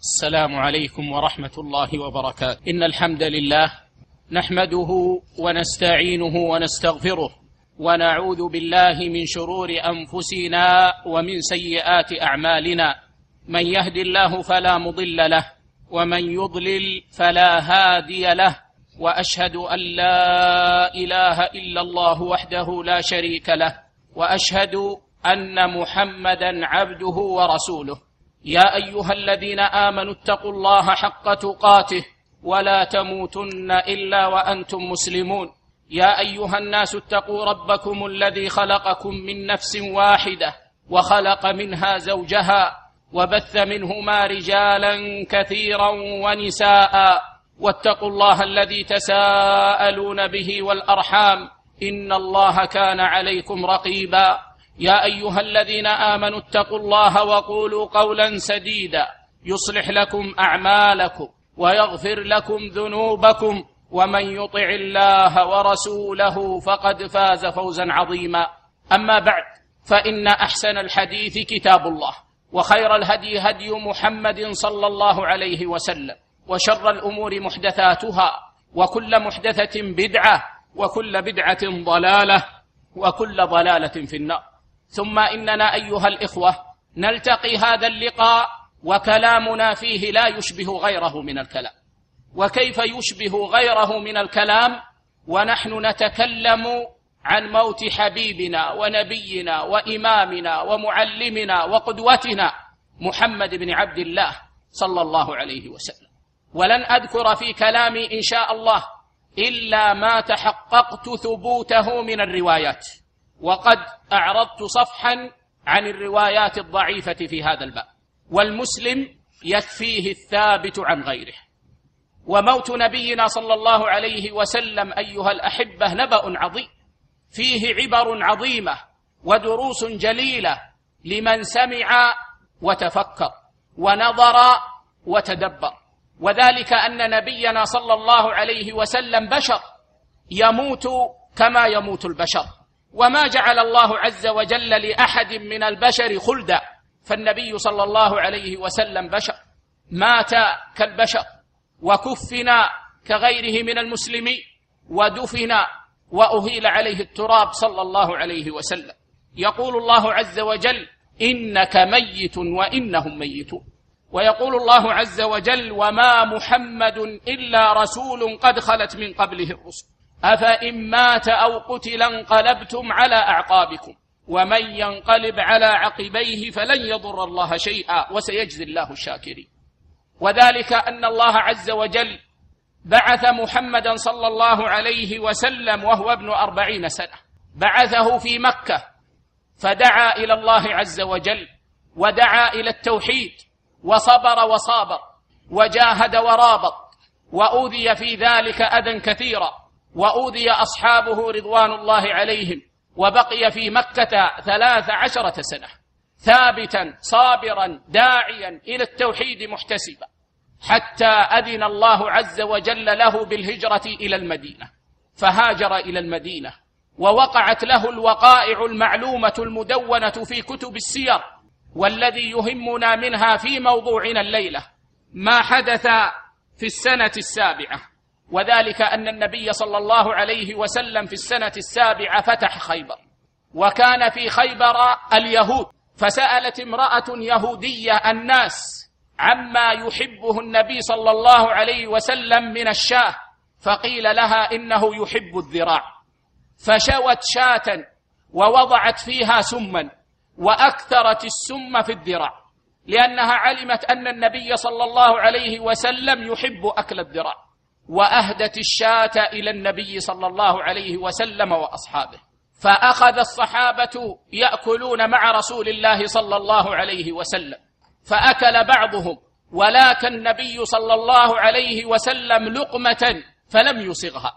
السلام عليكم ورحمة الله وبركاته. إن الحمد لله نحمده ونستعينه ونستغفره ونعوذ بالله من شرور أنفسنا ومن سيئات أعمالنا. من يهد الله فلا مضل له ومن يضلل فلا هادي له، وأشهد أن لا إله إلا الله وحده لا شريك له، وأشهد أن محمدا عبده ورسوله. يا أيها الذين آمنوا اتقوا الله حق تقاته ولا تموتن إلا وأنتم مسلمون. يا أيها الناس اتقوا ربكم الذي خلقكم من نفس واحدة وخلق منها زوجها وبث منهما رجالا كثيرا ونساء، واتقوا الله الذي تساءلون به والأرحام إن الله كان عليكم رقيبا. يا أيها الذين آمنوا اتقوا الله وقولوا قولا سديدا يصلح لكم أعمالكم ويغفر لكم ذنوبكم، ومن يطع الله ورسوله فقد فاز فوزا عظيما. أما بعد، فإن أحسن الحديث كتاب الله، وخير الهدي هدي محمد صلى الله عليه وسلم، وشر الأمور محدثاتها، وكل محدثة بدعة، وكل بدعة ضلالة، وكل ضلالة في النار. ثم إننا أيها الإخوة نلتقي هذا اللقاء وكلامنا فيه لا يشبه غيره من الكلام. وكيف يشبه غيره من الكلام ونحن نتكلم عن موت حبيبنا ونبينا وإمامنا ومعلمنا وقدوتنا محمد بن عبد الله صلى الله عليه وسلم؟ ولن أذكر في كلامي إن شاء الله إلا ما تحققت ثبوته من الروايات، وقد أعرضت صفحا عن الروايات الضعيفة في هذا الباب. والمسلم يكفيه الثابت عن غيره. وموت نبينا صلى الله عليه وسلم أيها الأحبة نبأ عظيم فيه عبر عظيمة ودروس جليلة لمن سمع وتفكر ونظر وتدبر. وذلك أن نبينا صلى الله عليه وسلم بشر يموت كما يموت البشر، وما جعل الله عز وجل لأحد من البشر خلدا، فالنبي صلى الله عليه وسلم بشر مات كالبشر، وكفنا كغيره من المسلمين، ودفن وأهيل عليه التراب صلى الله عليه وسلم. يقول الله عز وجل: إنك ميت وإنهم ميتون. ويقول الله عز وجل: وما محمد إلا رسول قد خلت من قبله الرسل أفإن مات أو قتل انقلبتم على أعقابكم ومن ينقلب على عقبيه فلن يضر الله شيئا وسيجزي الله الشاكرين. وذلك أن الله عز وجل بعث محمدا صلى الله عليه وسلم وهو ابن 40 سنة، بعثه في مكة فدعا إلى الله عز وجل ودعا إلى التوحيد، وصبر وصابر وجاهد ورابط، وأوذي في ذلك أذى كثيرا، وأوذي أصحابه رضوان الله عليهم، وبقي في مكة 13 سنة ثابتا صابرا داعيا إلى التوحيد محتسبا، حتى أذن الله عز وجل له بالهجرة إلى المدينة، فهاجر إلى المدينة، ووقعت له الوقائع المعلومة المدونة في كتب السير، والذي يهمنا منها في موضوعنا الليلة ما حدث في السنة 7، وذلك أن النبي صلى الله عليه وسلم في السنة 7 فتح خيبر، وكان في خيبر اليهود، فسألت امرأة يهودية الناس عما يحبه النبي صلى الله عليه وسلم من الشاة، فقيل لها إنه يحب الذراع، فشوت شاة ووضعت فيها سما وأكثرت السم في الذراع، لأنها علمت أن النبي صلى الله عليه وسلم يحب أكل الذراع، وأهدت الشاة إلى النبي صلى الله عليه وسلم وأصحابه، فأخذ الصحابة يأكلون مع رسول الله صلى الله عليه وسلم، فأكل بعضهم، ولكن النبي صلى الله عليه وسلم لقمة فلم يصغها،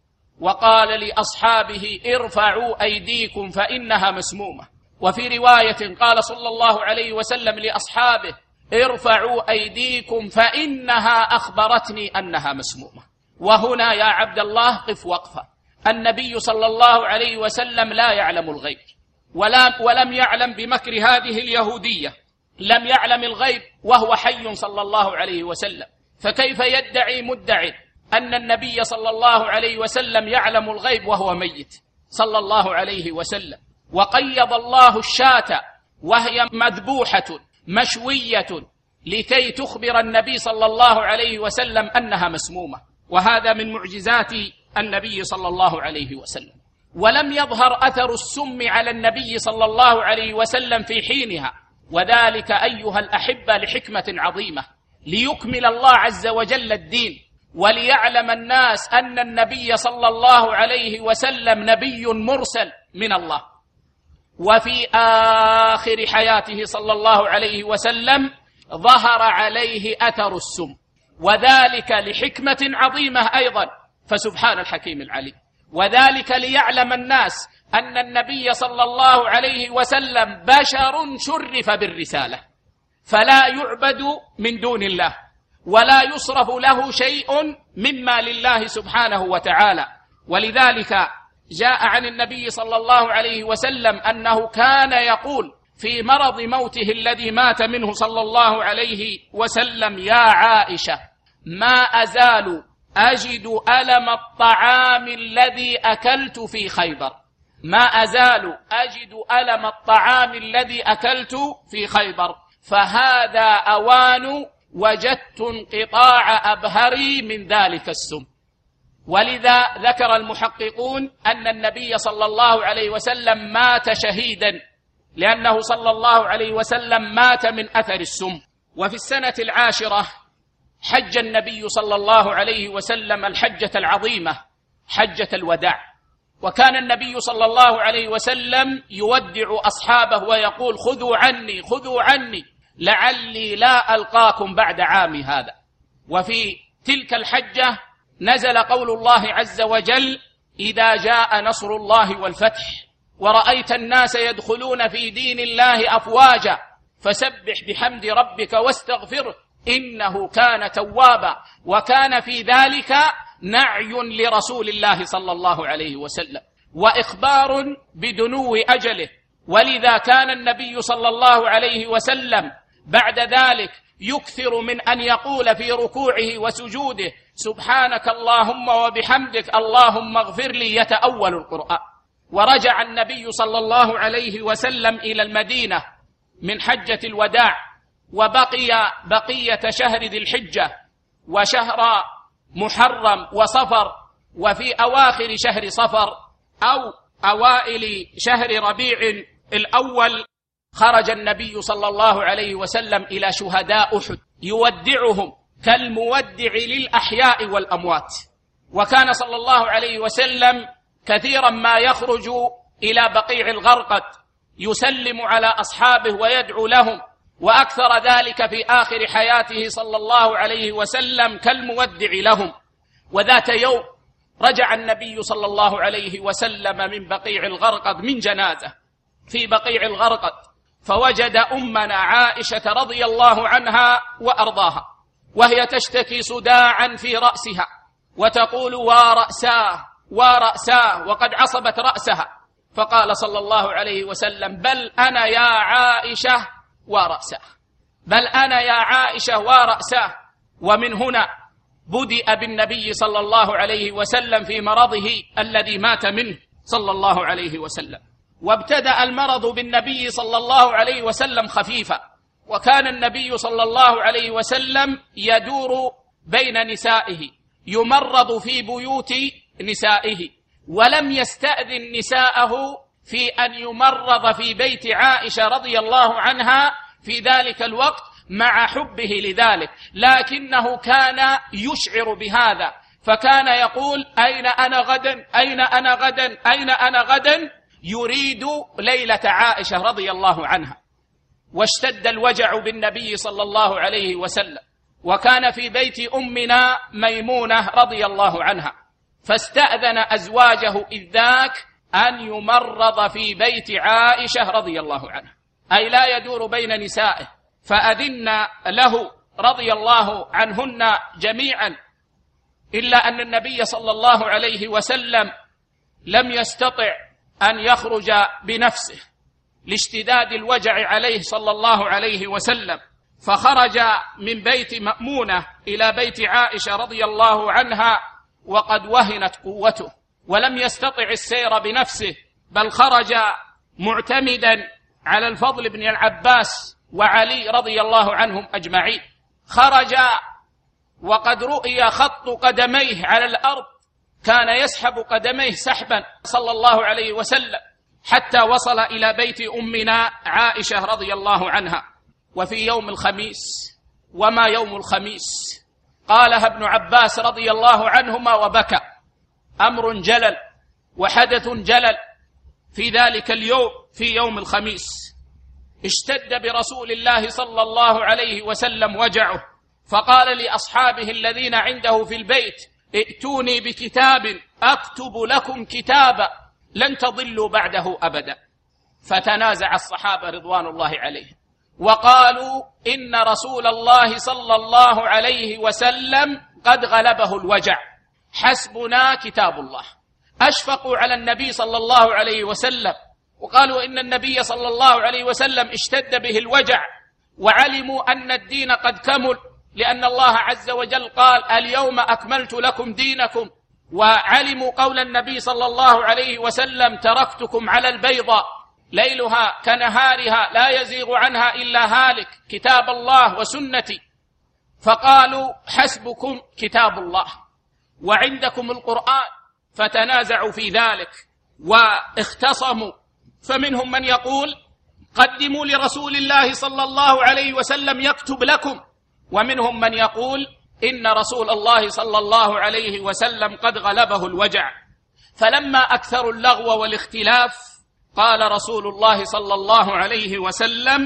وقال لأصحابه: ارفعوا أيديكم فإنها مسمومة. وفي رواية قال صلى الله عليه وسلم لأصحابه: ارفعوا أيديكم فإنها أخبرتني أنها مسمومة. وهنا يا عبد الله قف وقفة. النبي صلى الله عليه وسلم لا يعلم الغيب، ولم يعلم بمكر هذه اليهودية، لم يعلم الغيب وهو حي صلى الله عليه وسلم، فكيف يدعي مدع أن النبي صلى الله عليه وسلم يعلم الغيب وهو ميت صلى الله عليه وسلم؟ وقيض الله الشاة وهي مذبوحة مشوية لكي تخبر النبي صلى الله عليه وسلم أنها مسمومة، وهذا من معجزات النبي صلى الله عليه وسلم. ولم يظهر أثر السم على النبي صلى الله عليه وسلم في حينها، وذلك أيها الأحبة لحكمة عظيمة، ليكمل الله عز وجل الدين، وليعلم الناس أن النبي صلى الله عليه وسلم نبي مرسل من الله. وفي آخر حياته صلى الله عليه وسلم ظهر عليه أثر السم، وذلك لحكمة عظيمة أيضا، فسبحان الحكيم العليم. وذلك ليعلم الناس أن النبي صلى الله عليه وسلم بشر شرف بالرسالة، فلا يعبد من دون الله، ولا يصرف له شيء مما لله سبحانه وتعالى. ولذلك جاء عن النبي صلى الله عليه وسلم أنه كان يقول في مرض موته الذي مات منه صلى الله عليه وسلم: يا عائشة، ما أزال أجد ألم الطعام الذي أكلت في خيبر، ما أزال أجد ألم الطعام الذي أكلت في خيبر، فهذا أوان وجدت انقطاع أبهري من ذلك السم. ولذا ذكر المحققون أن النبي صلى الله عليه وسلم مات شهيدا، لأنه صلى الله عليه وسلم مات من أثر السم. وفي السنة 10 حج النبي صلى الله عليه وسلم الحجة العظيمة، حجة الوداع، وكان النبي صلى الله عليه وسلم يودع أصحابه ويقول: خذوا عني خذوا عني لعلي لا ألقاكم بعد عامي هذا. وفي تلك الحجة نزل قول الله عز وجل: إذا جاء نصر الله والفتح ورأيت الناس يدخلون في دين الله أفواجا فسبح بحمد ربك واستغفره إنه كان توابا. وكان في ذلك نعي لرسول الله صلى الله عليه وسلم وإخبار بدنو أجله. ولذا كان النبي صلى الله عليه وسلم بعد ذلك يكثر من أن يقول في ركوعه وسجوده: سبحانك اللهم وبحمدك اللهم اغفر لي، يتأول القرآن. ورجع النبي صلى الله عليه وسلم إلى المدينة من حجة الوداع، وبقي بقية شهر ذي الحجة وشهر محرم وصفر، وفي أواخر شهر صفر أو أوائل شهر ربيع الأول خرج النبي صلى الله عليه وسلم إلى شهداء أحد يودعهم كالمودع للأحياء والأموات. وكان صلى الله عليه وسلم كثيرا ما يخرج إلى بقيع الغرقد يسلم على أصحابه ويدعو لهم، وأكثر ذلك في آخر حياته صلى الله عليه وسلم كالمودع لهم. وذات يوم رجع النبي صلى الله عليه وسلم من بقيع الغرقد من جنازة في بقيع الغرقد، فوجد أمنا عائشة رضي الله عنها وأرضاها وهي تشتكي صداعا في رأسها وتقول: ورأساه ورأساه، وقد عصبت رأسها. فقال صلى الله عليه وسلم: بل أنا يا عائشة ورأساه، بل أنا يا عائشة ورأساه. ومن هنا بدأ بالنبي صلى الله عليه وسلم في مرضه الذي مات منه صلى الله عليه وسلم. وابتدأ المرض بالنبي صلى الله عليه وسلم خفيفا، وكان النبي صلى الله عليه وسلم يدور بين نسائه، يمرض في بيوت نسائه، ولم يستأذن نساءه في أن يمرض في بيت عائشة رضي الله عنها في ذلك الوقت مع حبه لذلك، لكنه كان يشعر بهذا، فكان يقول: أين أنا غدا، أين أنا غدا، أين أنا غدا، يريد ليلة عائشة رضي الله عنها. واشتد الوجع بالنبي صلى الله عليه وسلم، وكان في بيت أمنا ميمونة رضي الله عنها، فاستأذن أزواجه إذ ذاك أن يمرض في بيت عائشة رضي الله عنها، أي لا يدور بين نسائه، فأذن له رضي الله عنهن جميعا، إلا أن النبي صلى الله عليه وسلم لم يستطع أن يخرج بنفسه، لاشتداد الوجع عليه صلى الله عليه وسلم، فخرج من بيت مأمونة إلى بيت عائشة رضي الله عنها وقد وهنت قوته ولم يستطع السير بنفسه، بل خرج معتمدا على الفضل بن العباس وعلي رضي الله عنهم أجمعين. خرج وقد رؤي خط قدميه على الأرض، كان يسحب قدميه سحبا صلى الله عليه وسلم حتى وصل إلى بيت أمنا عائشة رضي الله عنها. وفي يوم الخميس، وما يوم الخميس؟ قالها ابن عباس رضي الله عنهما وبكى. أمر جلل وحدث جلل في ذلك اليوم، في يوم الخميس اشتد برسول الله صلى الله عليه وسلم وجعه، فقال لأصحابه الذين عنده في البيت: ائتوني بكتاب أكتب لكم كتابا لن تضلوا بعده أبدا. فتنازع الصحابة رضوان الله عليهم وقالوا: إن رسول الله صلى الله عليه وسلم قد غلبه الوجع، حسبنا كتاب الله. أشفقوا على النبي صلى الله عليه وسلم، وقالوا إن النبي صلى الله عليه وسلم اشتد به الوجع، وعلموا أن الدين قد كمل، لأن الله عز وجل قال: اليوم أكملت لكم دينكم. وعلموا قول النبي صلى الله عليه وسلم: تركتكم على البيضاء ليلها كنهارها لا يزيغ عنها إلا هالك، كتاب الله وسنتي. فقالوا: حسبكم كتاب الله وعندكم القرآن. فتنازعوا في ذلك واختصموا، فمنهم من يقول: قدموا لرسول الله صلى الله عليه وسلم يكتب لكم، ومنهم من يقول: إن رسول الله صلى الله عليه وسلم قد غلبه الوجع. فلما أكثروا اللغو والاختلاف قال رسول الله صلى الله عليه وسلم: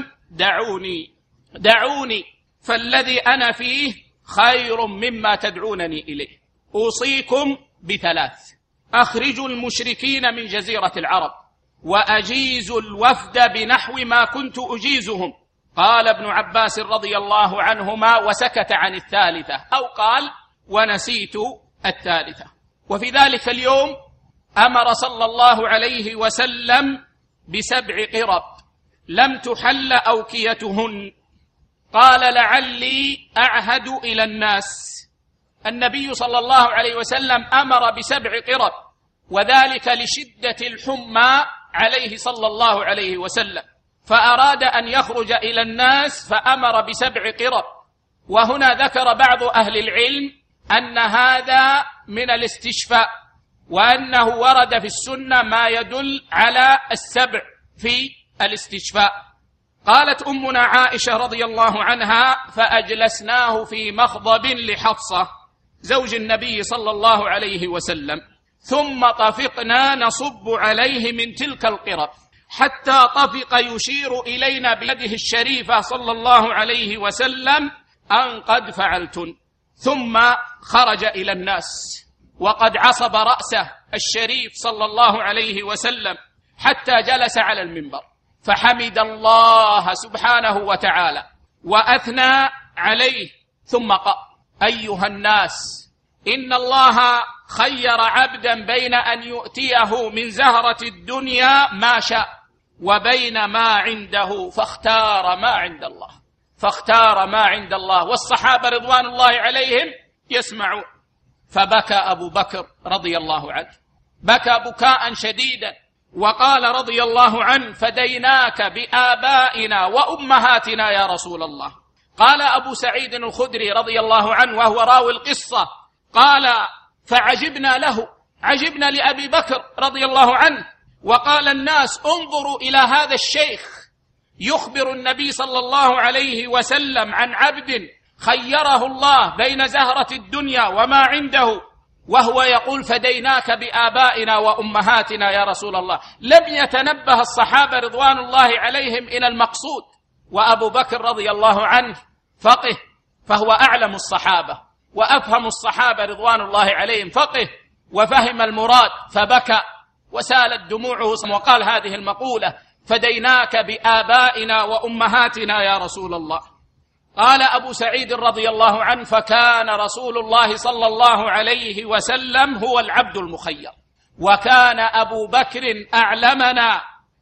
دعوني فالذي أنا فيه خير مما تدعونني إليه. أوصيكم بثلاث: أخرجوا المشركين من جزيرة العرب، وأجيزوا الوفد بنحو ما كنت أجيزهم. قال ابن عباس رضي الله عنهما: وسكت عن الثالثة، أو قال: ونسيت الثالثة. وفي ذلك اليوم أمر صلى الله عليه وسلم ب7 قرب لم تحل أوكيتهن. قال: لعلي أعهد إلى الناس. النبي صلى الله عليه وسلم أمر ب7 قرب، وذلك لشدة الحمى عليه صلى الله عليه وسلم، فأراد أن يخرج إلى الناس فأمر ب7 قرب. وهنا ذكر بعض أهل العلم أن هذا من الاستشفاء، وأنه ورد في السنة ما يدل على ال7 في الاستشفاء. قالت أمنا عائشة رضي الله عنها: فأجلسناه في مخضب لحفصة زوج النبي صلى الله عليه وسلم، ثم طفقنا نصب عليه من تلك القرب حتى طفق يشير إلينا بيده الشريفة صلى الله عليه وسلم أن قد فعلتن. ثم خرج إلى الناس وقد عصب رأسه الشريف صلى الله عليه وسلم حتى جلس على المنبر، فحمد الله سبحانه وتعالى وأثنى عليه، ثم قال: أيها الناس، إن الله خير عبدا بين أن يؤتيه من زهرة الدنيا ما شاء وبين ما عنده، فاختار ما عند الله. والصحابة رضوان الله عليهم يسمعون. فبكى أبو بكر رضي الله عنه، بكى بكاء شديدا، وقال رضي الله عنه: فديناك بآبائنا وأمهاتنا يا رسول الله. قال أبو سعيد الخدري رضي الله عنه وهو راوي القصة، قال: فعجبنا له، عجبنا لأبي بكر رضي الله عنه. وقال الناس: انظروا إلى هذا الشيخ يخبر النبي صلى الله عليه وسلم عن عبد خيره الله بين زهرة الدنيا وما عنده، وهو يقول: فديناك بآبائنا وأمهاتنا يا رسول الله. لم يتنبه الصحابة رضوان الله عليهم إلى المقصود. وأبو بكر رضي الله عنه فقه، فهو أعلم الصحابة وأفهم الصحابة رضوان الله عليهم، فقه وفهم المراد، فبكى وسالت دموعه وقال هذه المقولة: فديناك بآبائنا وأمهاتنا يا رسول الله. قال أبو سعيد رضي الله عنه: فكان رسول الله صلى الله عليه وسلم هو العبد المخير، وكان أبو بكر أعلمنا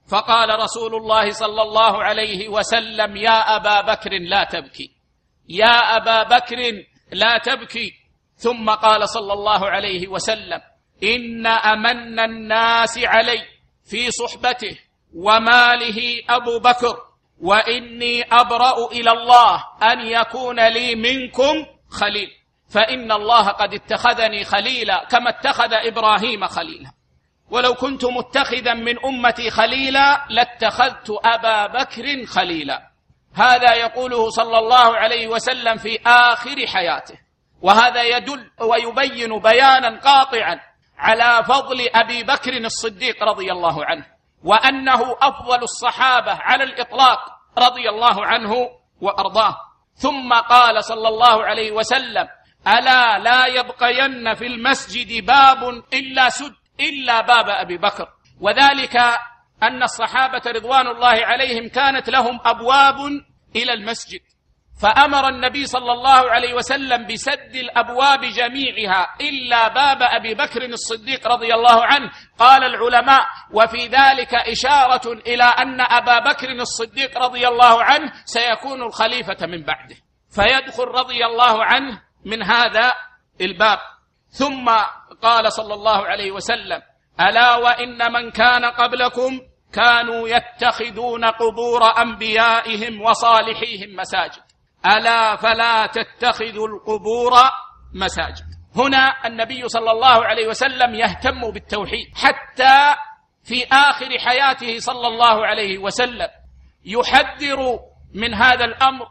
فقال رسول الله صلى الله عليه وسلم: يا أبا بكر لا تبكي، يا أبا بكر لا تبكي. ثم قال صلى الله عليه وسلم: إن أمن الناس علي في صحبته وماله أبو بكر، وإني أبرأ إلى الله أن يكون لي منكم خليل، فإن الله قد اتخذني خليلا كما اتخذ إبراهيم خليلا، ولو كنت متخذا من أمتي خليلا لاتخذت أبا بكر خليلا. هذا يقوله صلى الله عليه وسلم في آخر حياته، وهذا يدل ويبين بيانا قاطعا على فضل أبي بكر الصديق رضي الله عنه، وأنه أفضل الصحابة على الإطلاق رضي الله عنه وأرضاه. ثم قال صلى الله عليه وسلم: ألا لا يبقين في المسجد باب إلا سد إلا باب أبي بكر. وذلك أن الصحابة رضوان الله عليهم كانت لهم أبواب إلى المسجد، فأمر النبي صلى الله عليه وسلم بسد الأبواب جميعها إلا باب أبي بكر الصديق رضي الله عنه. قال العلماء: وفي ذلك إشارة إلى أن أبا بكر الصديق رضي الله عنه سيكون الخليفة من بعده، فيدخل رضي الله عنه من هذا الباب. ثم قال صلى الله عليه وسلم: ألا وإن من كان قبلكم كانوا يتخذون قبور أنبيائهم وصالحيهم مساجد، ألا فلا تتخذوا القبور مساجد. هنا النبي صلى الله عليه وسلم يهتم بالتوحيد، حتى في آخر حياته صلى الله عليه وسلم يحذر من هذا الأمر،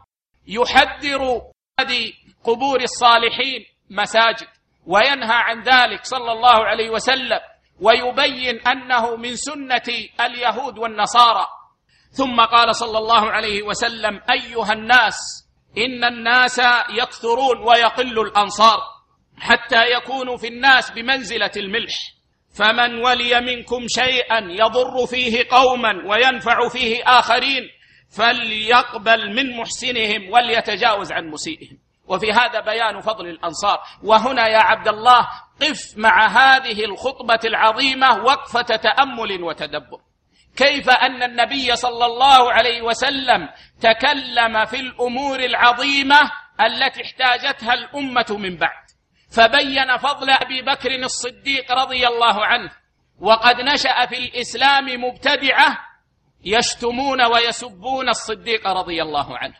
يحذر هذه قبور الصالحين مساجد، وينهى عن ذلك صلى الله عليه وسلم، ويبين أنه من سنة اليهود والنصارى. ثم قال صلى الله عليه وسلم: أيها الناس، إن الناس يكثرون ويقل الأنصار، حتى يكونوا في الناس بمنزلة الملح، فمن ولي منكم شيئا يضر فيه قوما وينفع فيه آخرين فليقبل من محسنهم وليتجاوز عن مسيئهم. وفي هذا بيان فضل الأنصار. وهنا يا عبد الله قف مع هذه الخطبة العظيمة وقفة تأمل وتدبر، كيف أن النبي صلى الله عليه وسلم تكلم في الأمور العظيمة التي احتاجتها الأمة من بعد، فبين فضل أبي بكر الصديق رضي الله عنه، وقد نشأ في الإسلام مبتدعة يشتمون ويسبون الصديق رضي الله عنه،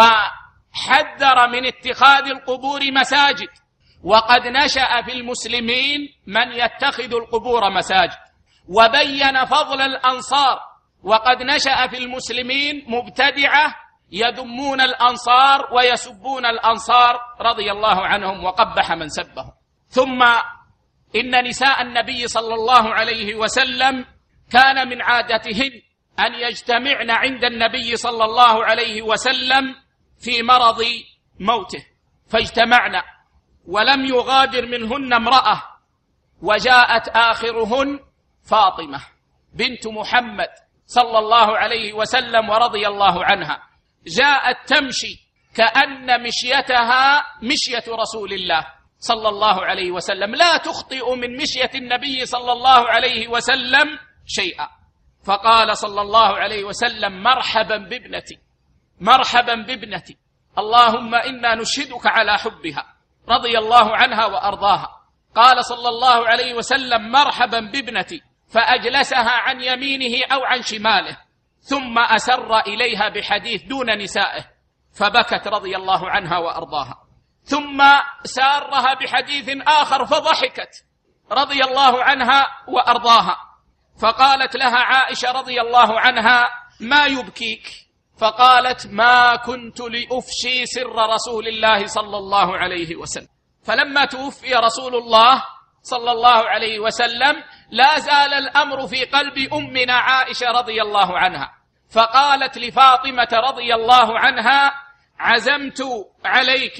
وحذر من اتخاذ القبور مساجد، وقد نشأ في المسلمين من يتخذ القبور مساجد، وبين فضل الأنصار، وقد نشأ في المسلمين مبتدعة يذمون الأنصار ويسبون الأنصار رضي الله عنهم وقبح من سبهم. ثم إن نساء النبي صلى الله عليه وسلم كان من عادتهن أن يجتمعن عند النبي صلى الله عليه وسلم في مرض موته، فاجتمعن ولم يغادر منهن امرأة، وجاءت آخرهن فاطمة بنت محمد صلى الله عليه وسلم ورضي الله عنها، جاءت تمشي كأن مشيتها مشية رسول الله صلى الله عليه وسلم، لا تخطئ من مشية النبي صلى الله عليه وسلم شيئا. فقال صلى الله عليه وسلم: مرحبا بابنتي، مرحبا بابنتي، اللهم إنا نشهدك على حبها رضي الله عنها وأرضاها. قال صلى الله عليه وسلم: مرحبا بابنتي، فأجلسها عن يمينه أو عن شماله، ثم أسر إليها بحديث دون نسائه، فبكت رضي الله عنها وأرضاها، ثم سارها بحديث آخر فضحكت رضي الله عنها وأرضاها، فقالت لها عائشة رضي الله عنها: ما يبكيك؟ فقالت: ما كنت لأفشي سر رسول الله صلى الله عليه وسلم. فلما توفي رسول الله صلى الله عليه وسلم لا زال الأمر في قلب أمنا عائشة رضي الله عنها، فقالت لفاطمة رضي الله عنها: عزمت عليك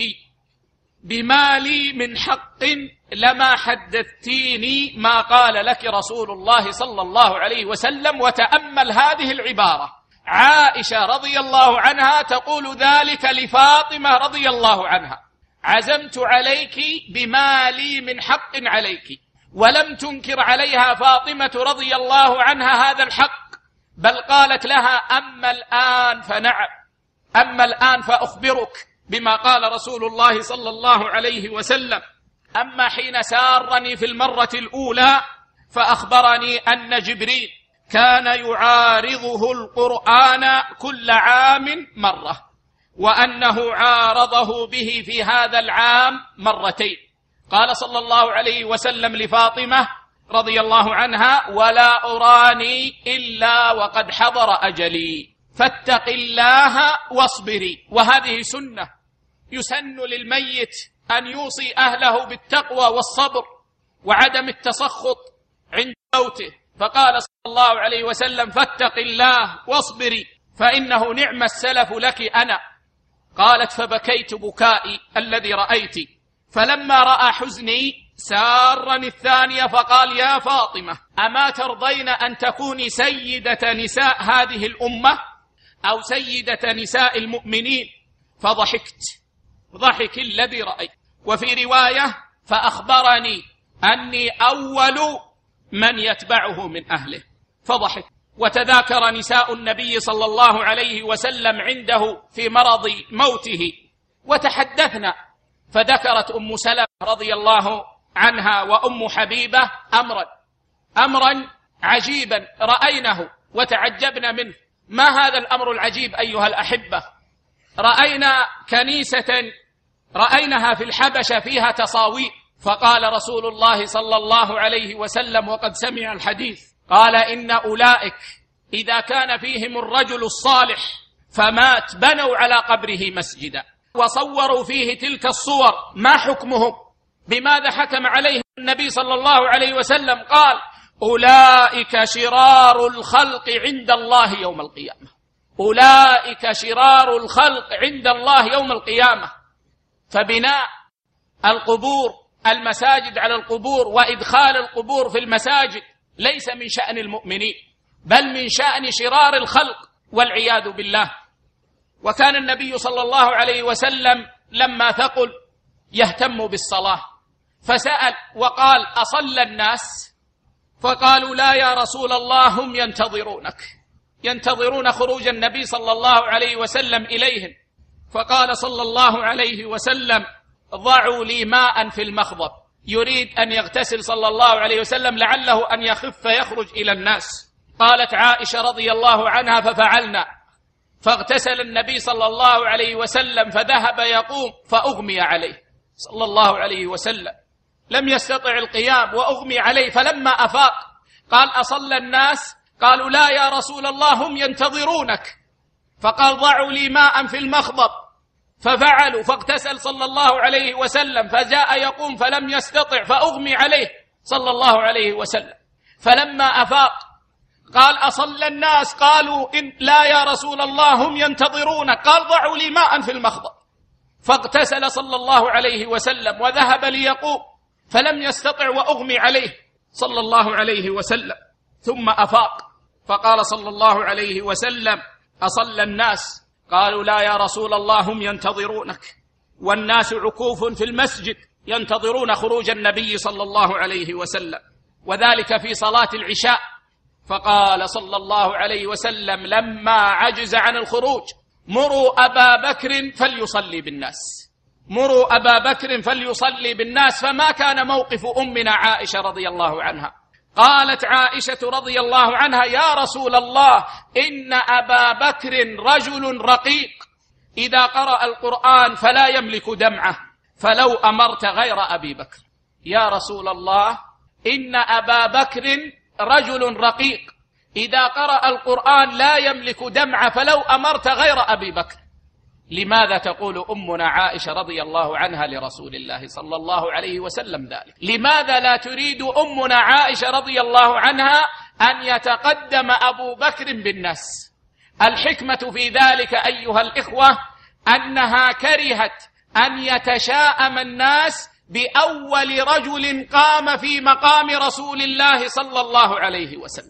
بما لي من حق لما حدثتيني ما قال لك رسول الله صلى الله عليه وسلم. وتأمل هذه العبارة، عائشة رضي الله عنها تقول ذلك لفاطمة رضي الله عنها: عزمت عليك بما لي من حق عليك، ولم تنكر عليها فاطمة رضي الله عنها هذا الحق، بل قالت لها: أما الآن فنعم، أما الآن فأخبرك بما قال رسول الله صلى الله عليه وسلم. أما حين سارني في المرة الأولى فأخبرني أن جبريل كان يعارضه القرآن كل عام مرة، وأنه عارضه به في هذا العام مرتين. قال صلى الله عليه وسلم لفاطمة رضي الله عنها: ولا أراني إلا وقد حضر أجلي فاتق الله واصبري. وهذه سنة، يسن للميت أن يوصي أهله بالتقوى والصبر وعدم التسخط عند موته، فقال صلى الله عليه وسلم: فاتق الله واصبري فإنه نعم السلف لك أنا. قالت: فبكيت بكائي الذي رأيت، فلما رأى حزني سارني الثانية فقال: يا فاطمة، أما ترضين أن تكوني سيدة نساء هذه الأمة أو سيدة نساء المؤمنين؟ فضحكت ضحك الذي رأيت. وفي رواية: فأخبرني أني أول من يتبعه من أهله، فضحك. وتذاكر نساء النبي صلى الله عليه وسلم عنده في مرض موته وتحدثنا، فذكرت أم سلمة رضي الله عنها وأم حبيبة أمرا عجيبا رأينه وتعجبنا منه. ما هذا الأمر العجيب أيها الأحبة؟ رأينا كنيسة رأيناها في الحبشة فيها تصاوير، فقال رسول الله صلى الله عليه وسلم وقد سمع الحديث، قال: إن أولئك إذا كان فيهم الرجل الصالح فمات بنوا على قبره مسجدا وصوروا فيه تلك الصور، ما حكمهم؟ بماذا حكم عليهم النبي صلى الله عليه وسلم؟ قال: أولئك شرار الخلق عند الله يوم القيامة. أولئك شرار الخلق عند الله يوم القيامة. فبناء القبور، المساجد على القبور وإدخال القبور في المساجد ليس من شأن المؤمنين، بل من شأن شرار الخلق والعياذ بالله. وكان النبي صلى الله عليه وسلم لما ثقل يهتم بالصلاة، فسأل وقال: أصلى الناس؟ فقالوا: لا يا رسول الله، هم ينتظرونك، ينتظرون خروج النبي صلى الله عليه وسلم إليهم. فقال صلى الله عليه وسلم: ضعوا لي ماء في المخضب. يريد أن يغتسل صلى الله عليه وسلم لعله أن يخف يخرج إلى الناس. قالت عائشة رضي الله عنها: ففعلنا، فاغتسل النبي صلى الله عليه وسلم فذهب يقوم فأغمي عليه صلى الله عليه وسلم، لم يستطع القيام وأغمي عليه. فلما أفاق قال: أصلى الناس؟ قالوا: لا يا رسول الله، هم ينتظرونك. فقال: ضعوا لي ماء في المخضب. ففعلوا، فاغتسل صلى الله عليه وسلم فجاء يقوم فلم يستطع فأغمي عليه صلى الله عليه وسلم. فلما أفاق قال: أصلى الناس؟ قالوا: لا يا رسول الله، هم ينتظرونك. قال: ضعوا لي ماء في المخضب. فاغتسل صلى الله عليه وسلم وذهب ليقوم فلم يستطع وأغمي عليه صلى الله عليه وسلم. ثم أفاق فقال صلى الله عليه وسلم: أصلى الناس؟ قالوا: لا يا رسول الله، هم ينتظرونك. والناس عكوف في المسجد ينتظرون خروج النبي صلى الله عليه وسلم، وذلك في صلاة العشاء. فقال صلى الله عليه وسلم لما عجز عن الخروج: مروا أبا بكر فليصلي بالناس، مروا أبا بكر فليصلي بالناس. فما كان موقف أمنا عائشة رضي الله عنها. قالت عائشة رضي الله عنها: يا رسول الله، إن أبا بكر رجل رقيق، إذا قرأ القرآن فلا يملك دمعه، فلو أمرت غير أبي بكر. يا رسول الله، إن أبا بكر رجل رقيق، إذا قرأ القرآن لا يملك دمعه، فلو أمرت غير أبي بكر. لماذا تقول أمنا عائشة رضي الله عنها لرسول الله صلى الله عليه وسلم ذلك؟ لماذا لا تريد أمنا عائشة رضي الله عنها أن يتقدم أبو بكر بالناس؟ الحكمة في ذلك أيها الإخوة أنها كرهت أن يتشاءم الناس بأول رجل قام في مقام رسول الله صلى الله عليه وسلم،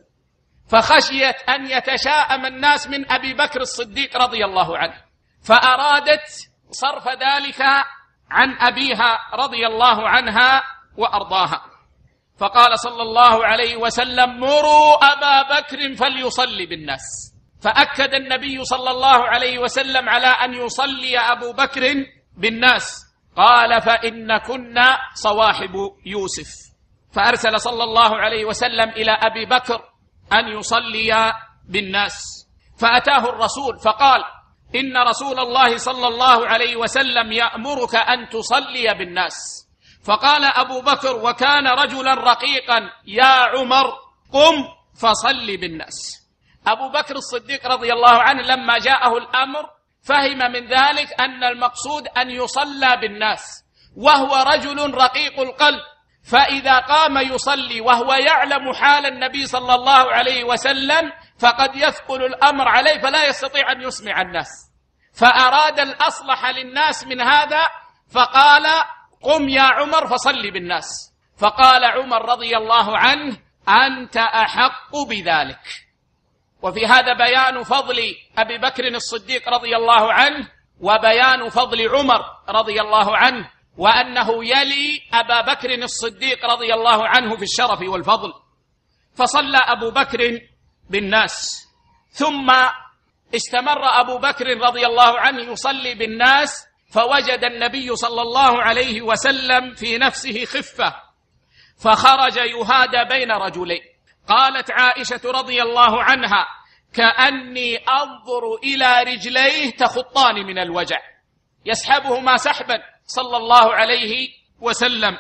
فخشيت أن يتشاءم الناس من أبي بكر الصديق رضي الله عنه، فأرادت صرف ذلك عن أبيها رضي الله عنها وأرضاها. فقال صلى الله عليه وسلم: مروا أبا بكر فليصلي بالناس. فأكد النبي صلى الله عليه وسلم على أن يصلي أبو بكر بالناس. قال: فإن كنا صواحب يوسف. فأرسل صلى الله عليه وسلم إلى أبي بكر أن يصلي بالناس. فأتاه الرسول فقال: إن رسول الله صلى الله عليه وسلم يأمرك أن تصلي بالناس. فقال أبو بكر وكان رجلا رقيقا: يا عمر قم فصل بالناس. أبو بكر الصديق رضي الله عنه لما جاءه الأمر فهم من ذلك أن المقصود أن يصلى بالناس، وهو رجل رقيق القلب، فإذا قام يصلي وهو يعلم حال النبي صلى الله عليه وسلم فقد يثقل الأمر عليه فلا يستطيع أن يسمع الناس، فأراد الأصلح للناس من هذا فقال: قم يا عمر فصل بالناس. فقال عمر رضي الله عنه: أنت أحق بذلك. وفي هذا بيان فضل أبي بكر الصديق رضي الله عنه، وبيان فضل عمر رضي الله عنه، وأنه يلي أبا بكر الصديق رضي الله عنه في الشرف والفضل. فصلى أبو بكر بالناس، ثم استمر أبو بكر رضي الله عنه يصلي بالناس، فوجد النبي صلى الله عليه وسلم في نفسه خفة، فخرج يهادى بين رجلين. قالت عائشة رضي الله عنها: كأني أنظر إلى رجليه تخطان من الوجع، يسحبهما سحبا صلى الله عليه وسلم.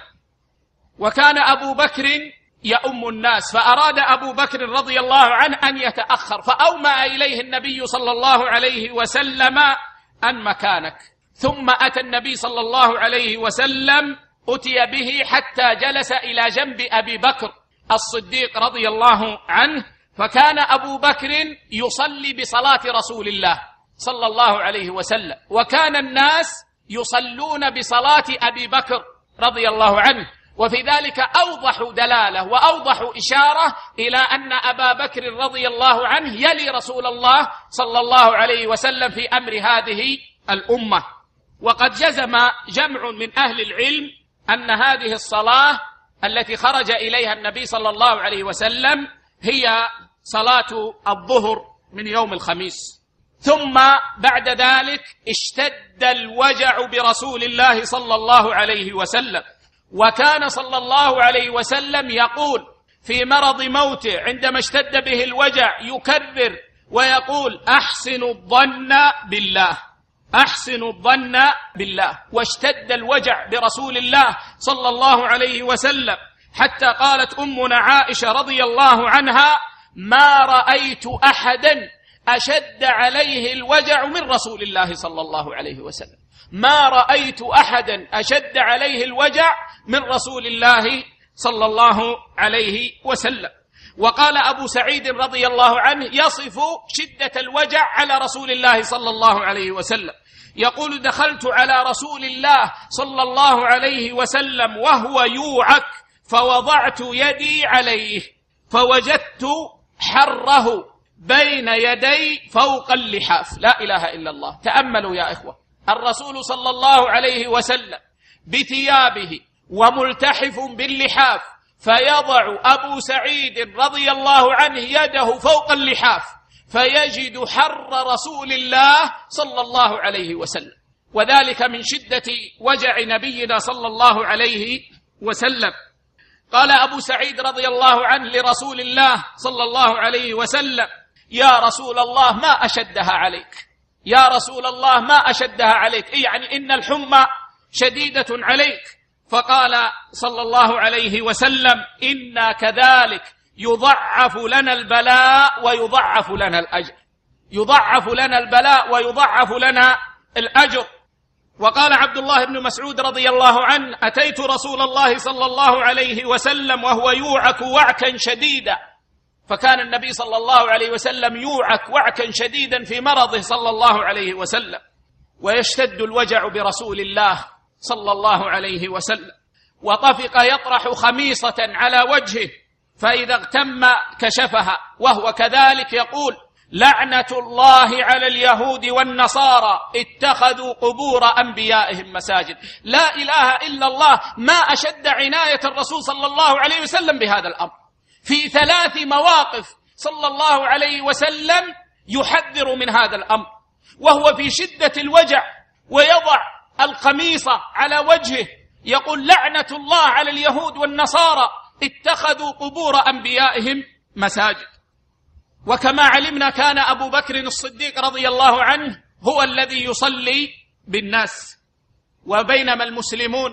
وكان أبو بكر يؤم الناس، فأراد أبو بكر رضي الله عنه أن يتأخر، فأومأ إليه النبي صلى الله عليه وسلم: أن مكانك. ثم أتى النبي صلى الله عليه وسلم، أتي به حتى جلس إلى جنب أبي بكر الصديق رضي الله عنه. فكان أبو بكر يصلي بصلاة رسول الله صلى الله عليه وسلم، وكان الناس يصلون بصلاة أبي بكر رضي الله عنه. وفي ذلك أوضح دلالة وأوضح إشارة إلى أن أبا بكر رضي الله عنه يلي رسول الله صلى الله عليه وسلم في أمر هذه الأمة. وقد جزم جمع من أهل العلم أن هذه الصلاة التي خرج إليها النبي صلى الله عليه وسلم هي صلاة الظهر من يوم الخميس. ثم بعد ذلك اشتد الوجع برسول الله صلى الله عليه وسلم، وكان صلى الله عليه وسلم يقول في مرض موته عندما اشتد به الوجع يكرر ويقول: أحسن الظن بالله، أحسن الظن بالله. واشتد الوجع برسول الله صلى الله عليه وسلم حتى قالت أمنا عائشة رضي الله عنها: ما رأيت أحدا أشد عليه الوجع من رسول الله صلى الله عليه وسلم، ما رأيت أحدا أشد عليه الوجع من رسول الله صلى الله عليه وسلم. وقال أبو سعيد رضي الله عنه يصف شدة الوجع على رسول الله صلى الله عليه وسلم، يقول: دخلت على رسول الله صلى الله عليه وسلم وهو يوعك، فوضعت يدي عليه فوجدت حره بين يدي فوق اللحاف. لا إله إلا الله. تأملوا يا إخوة، الرسول صلى الله عليه وسلم بثيابه وملتحف باللحاف، فيضع أبو سعيد رضي الله عنه يده فوق اللحاف فيجد حر رسول الله صلى الله عليه وسلم، وذلك من شدة وجع نبينا صلى الله عليه وسلم. قال أبو سعيد رضي الله عنه لرسول الله صلى الله عليه وسلم: يا رسول الله ما أشدها عليك، يا رسول الله ما أشدها عليك، يعني إن الحمى شديدة عليك. فقال صلى الله عليه وسلم: إنا كذلك يضعف لنا البلاء ويضعف لنا الأجر، يضعف لنا البلاء ويضعف لنا الأجر. وقال عبد الله بن مسعود رضي الله عنه: أتيت رسول الله صلى الله عليه وسلم وهو يوعك وعكا شديدا. فكان النبي صلى الله عليه وسلم يوعك وعكا شديدا في مرضه صلى الله عليه وسلم، ويشتد الوجع برسول الله صلى الله عليه وسلم. وطفق يطرح خميصة على وجهه، فإذا اغتم كشفها، وهو كذلك يقول: لعنة الله على اليهود والنصارى اتخذوا قبور أنبيائهم مساجد. لا إله إلا الله، ما أشد عناية الرسول صلى الله عليه وسلم بهذا الأمر. في 3 مواقف صلى الله عليه وسلم يحذر من هذا الأمر، وهو في شدة الوجع ويضع القميص على وجهه يقول: لعنة الله على اليهود والنصارى اتخذوا قبور أنبيائهم مساجد. وكما علمنا كان أبو بكر الصديق رضي الله عنه هو الذي يصلي بالناس، وبينما المسلمون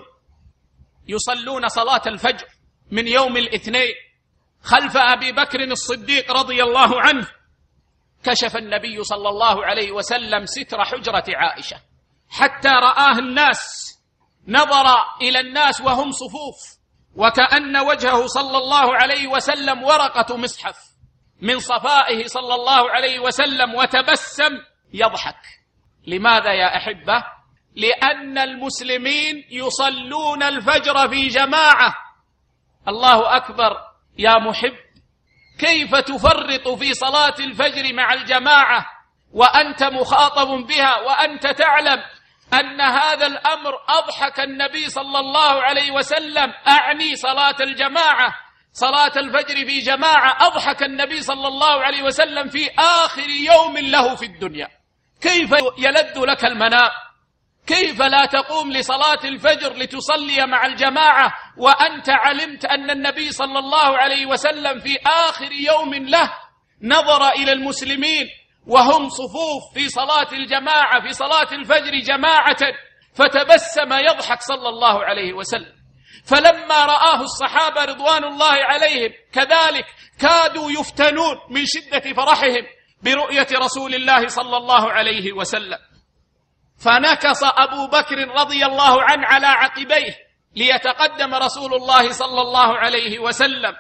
يصلون صلاة الفجر من يوم الاثنين خلف أبي بكر الصديق رضي الله عنه، كشف النبي صلى الله عليه وسلم ستر حجرة عائشة حتى رآه الناس، نظر إلى الناس وهم صفوف، وكأن وجهه صلى الله عليه وسلم ورقة مصحف من صفائه صلى الله عليه وسلم، وتبسم يضحك. لماذا يا أحبة؟ لأن المسلمين يصلون الفجر في جماعة. الله أكبر يا محب، كيف تفرط في صلاة الفجر مع الجماعة وأنت مخاطب بها وأنت تعلم أن هذا الأمر أضحك النبي صلى الله عليه وسلم، أعني صلاة الجماعة، صلاة الفجر في جماعة، أضحك النبي صلى الله عليه وسلم في آخر يوم له في الدنيا. كيف يلد لك المنام؟ كيف لا تقوم لصلاة الفجر لتصلي مع الجماعة وأنت علمت أن النبي صلى الله عليه وسلم في آخر يوم له نظر إلى المسلمين وهم صفوف في صلاة الجماعة، في صلاة الفجر جماعة، فتبسم يضحك صلى الله عليه وسلم. فلما رآه الصحابة رضوان الله عليهم كذلك كادوا يفتنون من شدة فرحهم برؤية رسول الله صلى الله عليه وسلم، فنكص أبو بكر رضي الله عنه على عقبيه ليتقدم رسول الله صلى الله عليه وسلم،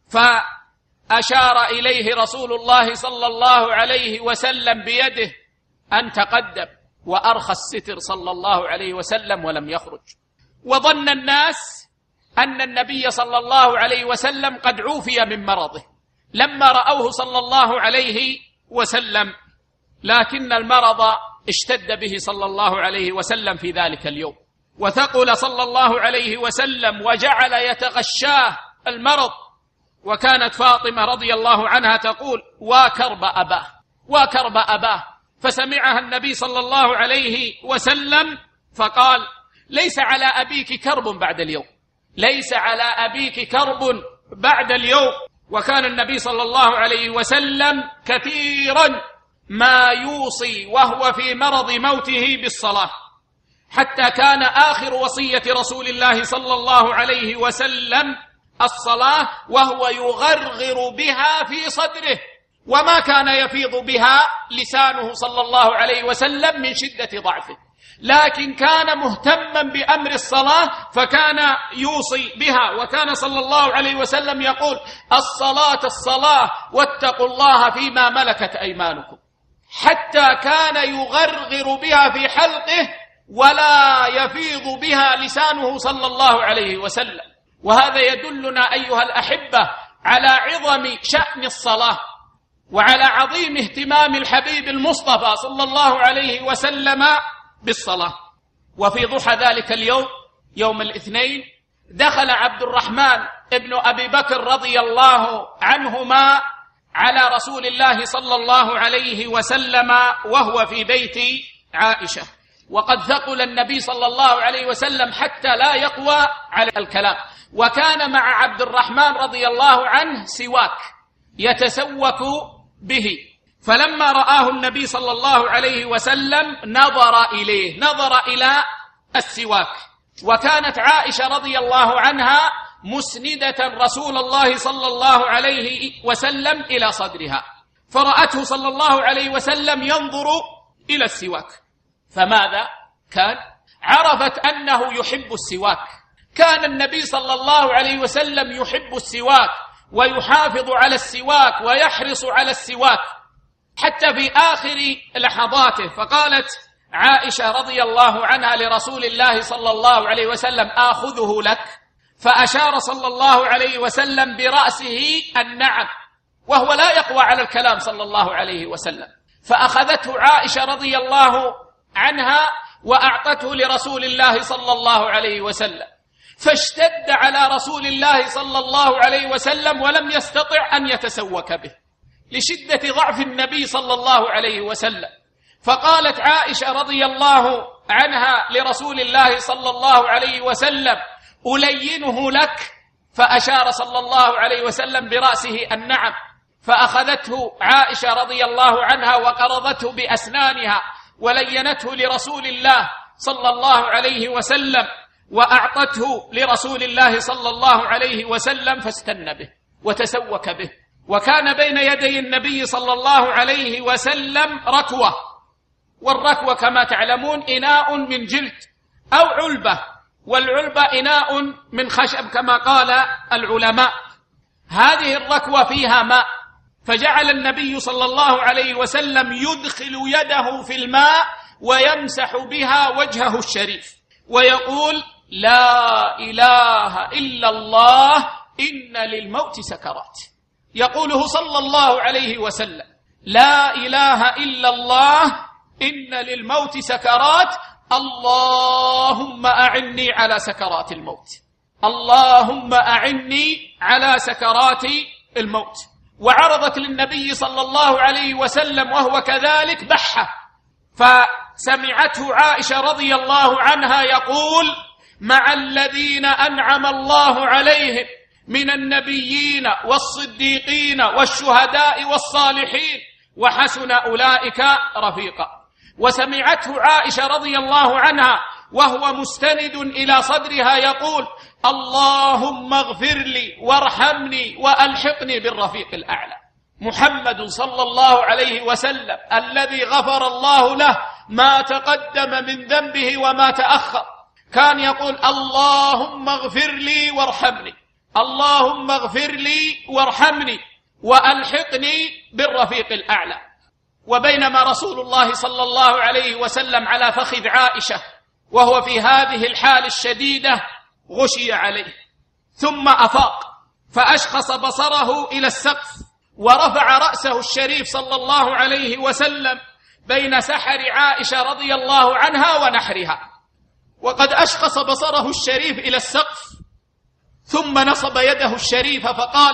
فأشار إليه رسول الله صلى الله عليه وسلم بيده أن تقدم، وأرخى الستر صلى الله عليه وسلم ولم يخرج. وظن الناس أن النبي صلى الله عليه وسلم قد عوفي من مرضه لما رأوه صلى الله عليه وسلم، لكن المرض اشتد به صلى الله عليه وسلم في ذلك اليوم، وثقل صلى الله عليه وسلم وجعل يتغشاه المرض. وكانت فاطمة رضي الله عنها تقول: وكرب أباه، وكرب أباه. فسمعها النبي صلى الله عليه وسلم فقال: ليس على أبيك كرب بعد اليوم، ليس على أبيك كرب بعد اليوم. وكان النبي صلى الله عليه وسلم كثيرا ما يوصي وهو في مرض موته بالصلاة، حتى كان آخر وصية رسول الله صلى الله عليه وسلم الصلاة، وهو يغرغر بها في صدره، وما كان يفيض بها لسانه صلى الله عليه وسلم من شدة ضعفه، لكن كان مهتما بأمر الصلاة فكان يوصي بها. وكان صلى الله عليه وسلم يقول: الصلاة الصلاة واتقوا الله فيما ملكت أيمانكم، حتى كان يغرغر بها في حلقه ولا يفيض بها لسانه صلى الله عليه وسلم. وهذا يدلنا أيها الأحبة على عظم شأن الصلاة وعلى عظيم اهتمام الحبيب المصطفى صلى الله عليه وسلم بالصلاة. وفي ضحى ذلك اليوم يوم الاثنين دخل عبد الرحمن ابن أبي بكر رضي الله عنهما على رسول الله صلى الله عليه وسلم وهو في بيت عائشة، وقد ثقل النبي صلى الله عليه وسلم حتى لا يقوى على الكلام. وكان مع عبد الرحمن رضي الله عنه سواك يتسوك به، فلما رآه النبي صلى الله عليه وسلم نظر إليه، نظر إلى السواك. وكانت عائشة رضي الله عنها مسندة رسول الله صلى الله عليه وسلم إلى صدرها، فرأته صلى الله عليه وسلم ينظر إلى السواك، فماذا كان؟ عرفت أنه يحب السواك. كان النبي صلى الله عليه وسلم يحب السواك ويحافظ على السواك ويحرص على السواك حتى في آخر لحظاته. فقالت عائشة رضي الله عنها لرسول الله صلى الله عليه وسلم: آخذه لك؟ فأشار صلى الله عليه وسلم برأسه النعم، وهو لا يقوى على الكلام صلى الله عليه وسلم. فأخذته عائشة رضي الله عنها وأعطته لرسول الله صلى الله عليه وسلم، فاشتد على رسول الله صلى الله عليه وسلم ولم يستطع أن يتسوك به لشدة ضعف النبي صلى الله عليه وسلم. فقالت عائشة رضي الله عنها لرسول الله صلى الله عليه وسلم: ألينه لك؟ فأشار صلى الله عليه وسلم برأسه النعم، فأخذته عائشة رضي الله عنها وقرضته بأسنانها ولينته لرسول الله صلى الله عليه وسلم وأعطته لرسول الله صلى الله عليه وسلم، فاستن به وتسوك به. وكان بين يدي النبي صلى الله عليه وسلم ركوة، والركوة كما تعلمون إناء من جلد أو علبة، والعلبة إناء من خشب كما قال العلماء. هذه الركوة فيها ماء، فجعل النبي صلى الله عليه وسلم يدخل يده في الماء ويمسح بها وجهه الشريف ويقول: لا إله إلا الله إن للموت سكرات. يقوله صلى الله عليه وسلم: لا إله إلا الله إن للموت سكرات، اللهم أعني على سكرات الموت، اللهم أعني على سكرات الموت. وعرضت للنبي صلى الله عليه وسلم وهو كذلك بحة، فسمعته عائشة رضي الله عنها يقول: مع الذين أنعم الله عليهم من النبيين والصديقين والشهداء والصالحين وحسن أولئك رفيقا. وسمعته عائشة رضي الله عنها وهو مستند إلى صدرها يقول: اللهم اغفر لي وارحمني وألحقني بالرفيق الأعلى. محمد صلى الله عليه وسلم الذي غفر الله له ما تقدم من ذنبه وما تأخر كان يقول: اللهم اغفر لي وارحمني، اللهم اغفر لي وارحمني وألحقني بالرفيق الأعلى. وبينما رسول الله صلى الله عليه وسلم على فخذ عائشة وهو في هذه الحال الشديدة غشي عليه، ثم أفاق فأشخص بصره إلى السقف ورفع رأسه الشريف صلى الله عليه وسلم بين سحر عائشة رضي الله عنها ونحرها، وقد أشخص بصره الشريف إلى السقف، ثم نصب يده الشريفة فقال: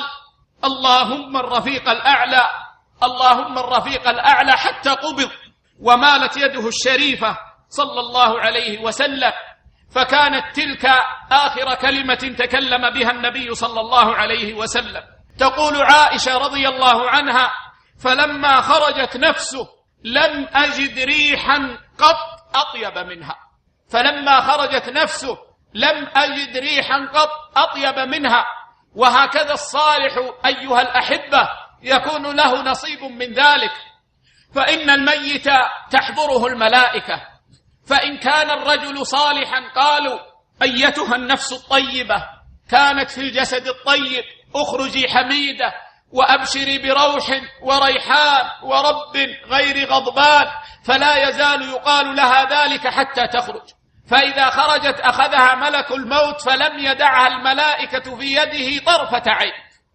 اللهم الرفيق الأعلى، اللهم الرفيق الأعلى، حتى قبض ومالت يده الشريفة صلى الله عليه وسلم. فكانت تلك آخر كلمة تكلم بها النبي صلى الله عليه وسلم. تقول عائشة رضي الله عنها: فلما خرجت نفسه لم أجد ريحا قط أطيب منها، فلما خرجت نفسه لم أجد ريحا قط أطيب منها. وهكذا الصالح أيها الأحبة يكون له نصيب من ذلك، فإن الميت تحضره الملائكة، فإن كان الرجل صالحا قالوا: أيتها النفس الطيبة كانت في الجسد الطيب اخرجي حميدة وأبشري بروح وريحان ورب غير غضبان، فلا يزال يقال لها ذلك حتى تخرج. فإذا خرجت أخذها ملك الموت فلم يدعها الملائكة في يده طرفة عين،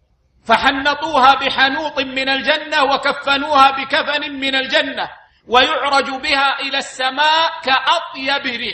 فحنطوها بحنوط من الجنة وكفنوها بكفن من الجنة، ويعرج بها إلى السماء كأطيب ريح.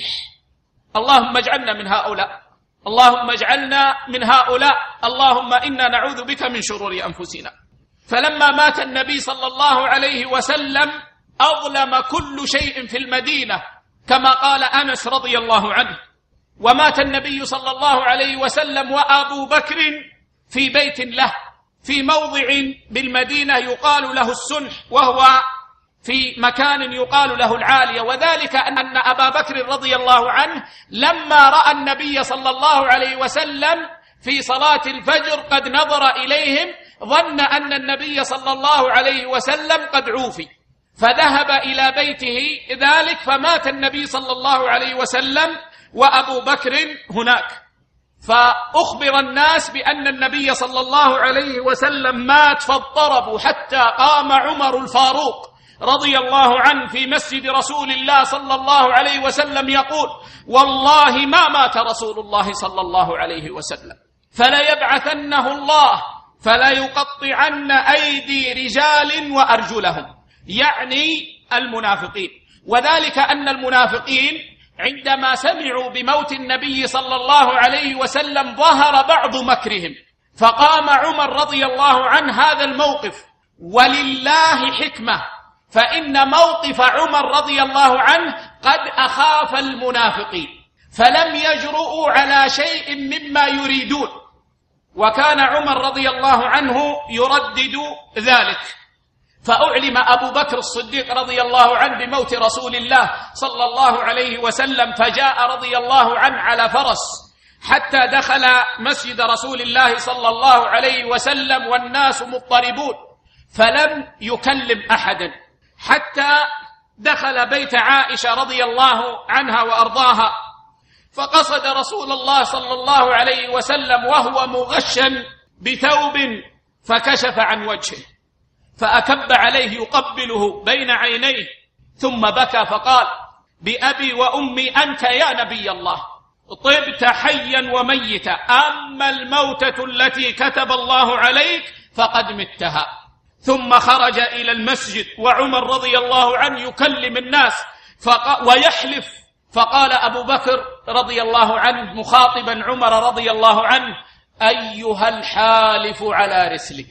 اللهم اجعلنا من هؤلاء، اللهم اجعلنا من هؤلاء، اللهم إنا نعوذ بك من شرور أنفسنا. فلما مات النبي صلى الله عليه وسلم أظلم كل شيء في المدينة كما قال أنس رضي الله عنه. ومات النبي صلى الله عليه وسلم وأبو بكر في بيت له في موضع بالمدينة يقال له السنح، وهو في مكان يقال له العالية. وذلك أن أبا بكر رضي الله عنه لما رأى النبي صلى الله عليه وسلم في صلاة الفجر قد نظر إليهم ظن أن النبي صلى الله عليه وسلم قد عوفي، فذهب إلى بيته ذلك، فمات النبي صلى الله عليه وسلم وأبو بكر هناك. فأخبر الناس بأن النبي صلى الله عليه وسلم مات، فاضطربوا حتى قام عمر الفاروق رضي الله عنه في مسجد رسول الله صلى الله عليه وسلم يقول: والله ما مات رسول الله صلى الله عليه وسلم، فليبعثنه الله فلا يقطعن أيدي رجال وأرجلهم، يعني المنافقين. وذلك أن المنافقين عندما سمعوا بموت النبي صلى الله عليه وسلم ظهر بعض مكرهم، فقام عمر رضي الله عنه هذا الموقف، ولله حكمة، فإن موقف عمر رضي الله عنه قد أخاف المنافقين، فلم يجرؤوا على شيء مما يريدون، وكان عمر رضي الله عنه يردد ذلك. فأعلم أبو بكر الصديق رضي الله عنه بموت رسول الله صلى الله عليه وسلم، فجاء رضي الله عنه على فرس حتى دخل مسجد رسول الله صلى الله عليه وسلم والناس مضطربون، فلم يكلم أحدا حتى دخل بيت عائشة رضي الله عنها وأرضاها، فقصد رسول الله صلى الله عليه وسلم وهو مغشا بثوب، فكشف عن وجهه، فأكب عليه يقبله بين عينيه، ثم بكى فقال: بأبي وأمي أنت يا نبي الله، طبت حيا وميتا، أما الموتة التي كتب الله عليك فقد متها. ثم خرج إلى المسجد وعمر رضي الله عنه يكلم الناس ويحلف، فقال أبو بكر رضي الله عنه مخاطبا عمر رضي الله عنه: أيها الحالف على رسلك،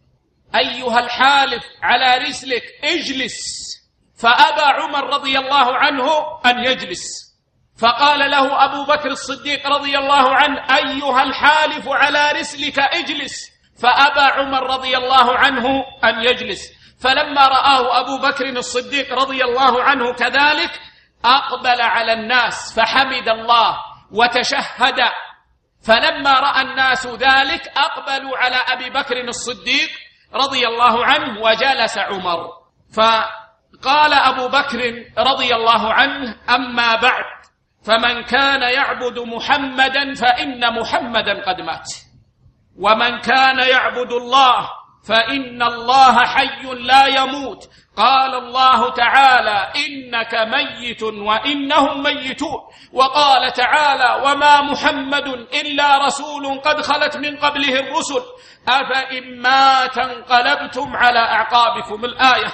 أيها الحالف على رسلك، اجلس. فأبى عمر رضي الله عنه أن يجلس، فقال له أبو بكر الصديق رضي الله عنه: أيها الحالف على رسلك اجلس. فأبى عمر رضي الله عنه أن يجلس. فلما رآه أبو بكر الصديق رضي الله عنه كذلك أقبل على الناس فحمد الله وتشهد. فلما رأى الناس ذلك أقبلوا على أبي بكر الصديق رضي الله عنه وجلس عمر. فقال أبو بكر رضي الله عنه: أما بعد، فمن كان يعبد محمدا فإن محمدا قد مات، ومن كان يعبد الله فإن الله حي لا يموت. قال الله تعالى: إنك ميت وإنهم ميتون. وقال تعالى: وما محمد إلا رسول قد خلت من قبله الرسل أفإن مات انقلبتم على أعقابكم. الآية.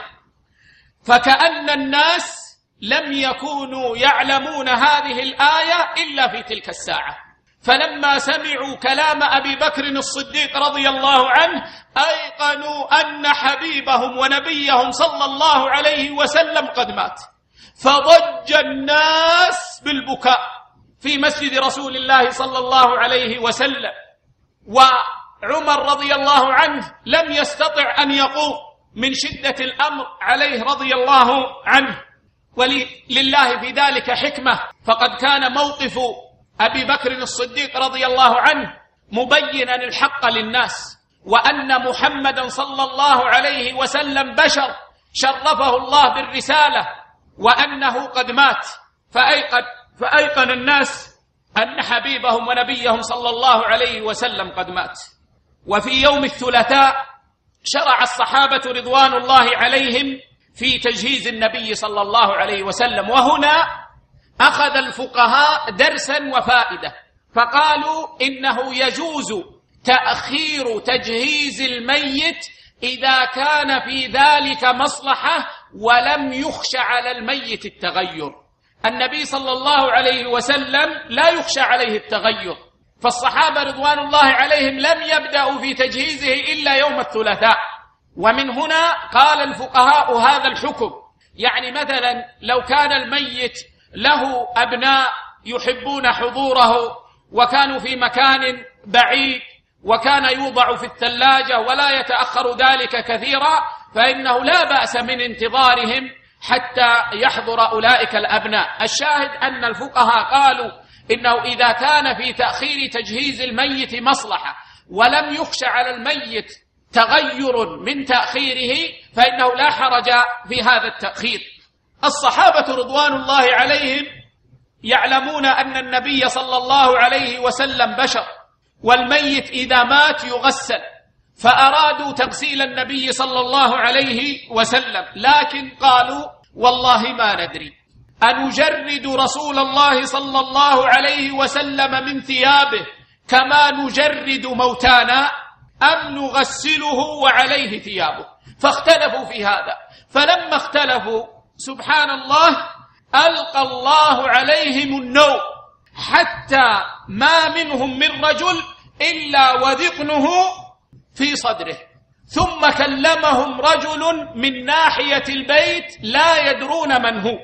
فكأن الناس لم يكونوا يعلمون هذه الآية إلا في تلك الساعة، فلما سمعوا كلام أبي بكر الصديق رضي الله عنه أيقنوا أن حبيبهم ونبيهم صلى الله عليه وسلم قد مات، فضج الناس بالبكاء في مسجد رسول الله صلى الله عليه وسلم. وعمر رضي الله عنه لم يستطع أن يقوم من شدة الأمر عليه رضي الله عنه، ولله في ذلك حكمة، فقد كان موقف أبي بكر الصديق رضي الله عنه مبينا الحق للناس، وأن محمدا صلى الله عليه وسلم بشر شرفه الله بالرسالة، وأنه قد مات، فأيقن الناس أن حبيبهم ونبيهم صلى الله عليه وسلم قد مات. وفي يوم الثلاثاء شرع الصحابة رضوان الله عليهم في تجهيز النبي صلى الله عليه وسلم، وهنا أخذ الفقهاء درسا وفائدة، فقالوا إنه يجوز تأخير تجهيز الميت إذا كان في ذلك مصلحة ولم يخش على الميت التغير. النبي صلى الله عليه وسلم لا يخشى عليه التغير، فالصحابة رضوان الله عليهم لم يبدأوا في تجهيزه إلا يوم الثلاثاء. ومن هنا قال الفقهاء هذا الحكم، يعني مثلا لو كان الميت له أبناء يحبون حضوره وكانوا في مكان بعيد وكان يوضع في الثلاجة ولا يتأخر ذلك كثيرا، فإنه لا بأس من انتظارهم حتى يحضر أولئك الأبناء. الشاهد أن الفقهاء قالوا إنه إذا كان في تأخير تجهيز الميت مصلحة ولم يخش على الميت تغير من تأخيره فإنه لا حرج في هذا التأخير. الصحابة رضوان الله عليهم يعلمون أن النبي صلى الله عليه وسلم بشر، والميت إذا مات يغسل، فأرادوا تغسيل النبي صلى الله عليه وسلم، لكن قالوا: والله ما ندري أنجرد رسول الله صلى الله عليه وسلم من ثيابه كما نجرد موتانا؟ أم نغسله وعليه ثيابه؟ فاختلفوا في هذا. فلما اختلفوا سبحان الله ألقى الله عليهم النوم، حتى ما منهم من رجل إلا وذقنه في صدره. ثم كلمهم رجل من ناحية البيت لا يدرون من هو،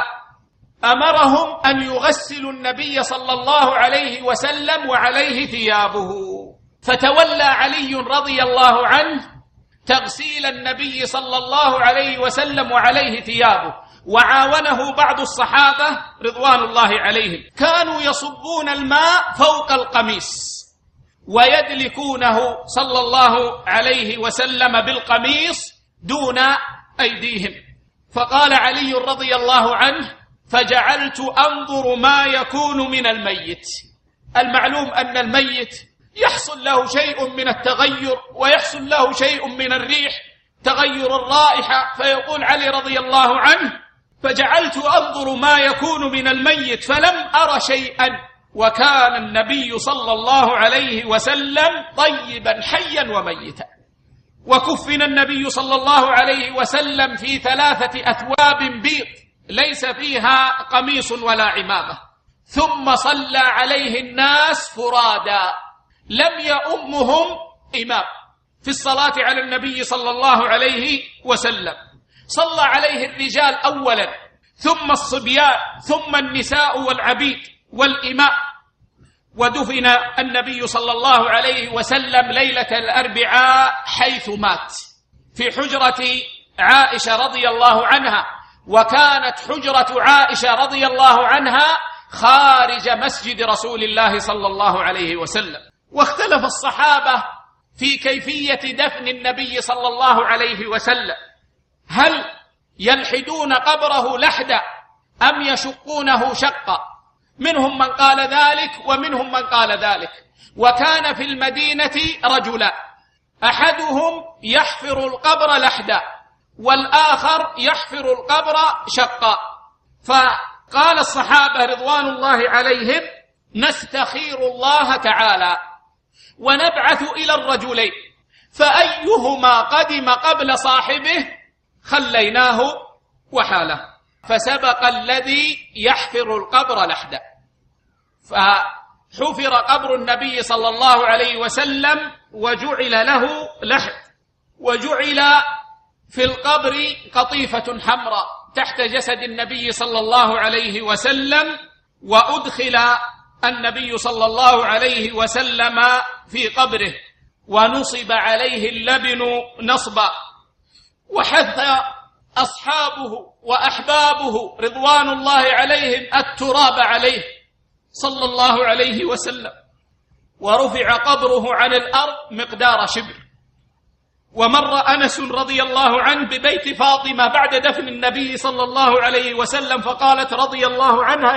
فأمرهم أن يغسلوا النبي صلى الله عليه وسلم وعليه ثيابه. فتولى علي رضي الله عنه تغسيل النبي صلى الله عليه وسلم وعليه ثيابه، وعاونه بعض الصحابة رضوان الله عليهم، كانوا يصبون الماء فوق القميص ويدلكونه صلى الله عليه وسلم بالقميص دون أيديهم. فقال علي رضي الله عنه: فجعلت أنظر ما يكون من الميت. المعلوم أن الميت يحصل له شيء من التغير ويحصل له شيء من الريح، تغير الرائحة. فيقول علي رضي الله عنه: فجعلت أنظر ما يكون من الميت فلم أر شيئا، وكان النبي صلى الله عليه وسلم طيبا حيا وميتا. وكفن النبي صلى الله عليه وسلم في 3 أثواب بيض ليس فيها قميص ولا عمامة، ثم صلى عليه الناس فرادا، لم يؤمهم إمام في الصلاة على النبي صلى الله عليه وسلم. صلى عليه الرجال أولا، ثم الصبيان، ثم النساء والعبيد والإماء. ودفن النبي صلى الله عليه وسلم ليلة الأربعاء حيث مات، في حجرة عائشة رضي الله عنها. وكانت حجرة عائشة رضي الله عنها خارج مسجد رسول الله صلى الله عليه وسلم. واختلف الصحابة في كيفية دفن النبي صلى الله عليه وسلم، هل يلحدون قبره لحدا أم يشقونه شقا؟ منهم من قال ذلك ومنهم من قال ذلك. وكان في المدينة رجلا، أحدهم يحفر القبر لحدا والآخر يحفر القبر شقا. فقال الصحابة رضوان الله عليهم: نستخير الله تعالى ونبعث إلى الرجلين، فأيهما قدم قبل صاحبه خليناه وحاله. فسبق الذي يحفر القبر لحدا، فحفر قبر النبي صلى الله عليه وسلم وجعل له لحد، وجعل في القبر قطيفة حمراء تحت جسد النبي صلى الله عليه وسلم، وأدخل النبي صلى الله عليه وسلم في قبره، ونصب عليه اللبن نصبا. وحث أصحابه وأحبابه رضوان الله عليهم التراب عليه صلى الله عليه وسلم، ورفع قبره عن الأرض مقدار شبر. ومر أنس رضي الله عنه ببيت فاطمة بعد دفن النبي صلى الله عليه وسلم، فقالت رضي الله عنها: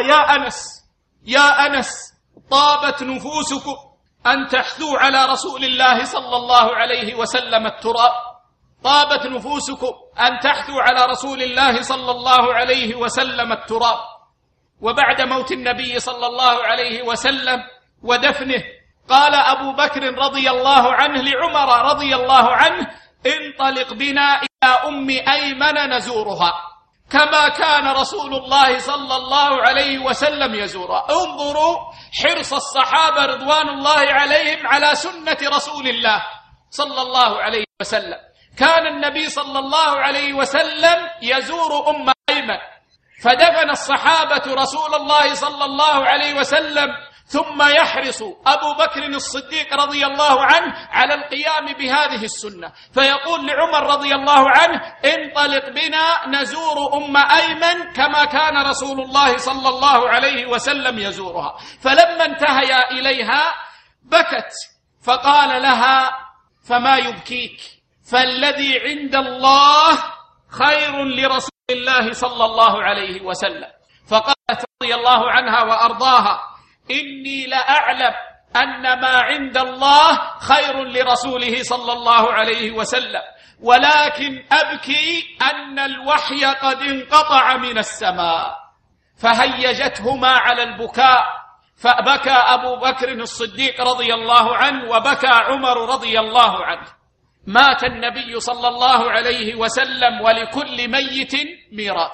يا أنس طابت نفوسكم أن تحثوا على رسول الله صلى الله عليه وسلم التراب، طابت نفوسكم أن تحثوا على رسول الله صلى الله عليه وسلم التراب. وبعد موت النبي صلى الله عليه وسلم ودفنه قال أبو بكر رضي الله عنه لعمر رضي الله عنه: انطلق بنا إلى أم أيمن نزورها كما كان رسول الله صلى الله عليه وسلم يزورها. انظروا حرص الصحابة رضوان الله عليهم على سنة رسول الله صلى الله عليه وسلم. كان النبي صلى الله عليه وسلم يزور أم أيمن، فدفن الصحابة رسول الله صلى الله عليه وسلم، ثم يحرص أبو بكر الصديق رضي الله عنه على القيام بهذه السنة، فيقول لعمر رضي الله عنه: انطلق بنا نزور أم أيمن كما كان رسول الله صلى الله عليه وسلم يزورها. فلما انتهيا إليها بكت، فقال لها: فما يبكيك؟ فالذي عند الله خير لرسول الله صلى الله عليه وسلم. فقالت رضي الله عنها وأرضاها: إني لأعلم أن ما عند الله خير لرسوله صلى الله عليه وسلم، ولكن أبكي أن الوحي قد انقطع من السماء. فهيجتهما على البكاء، فبكى أبو بكر الصديق رضي الله عنه وبكى عمر رضي الله عنه. مات النبي صلى الله عليه وسلم ولكل ميت ميراث،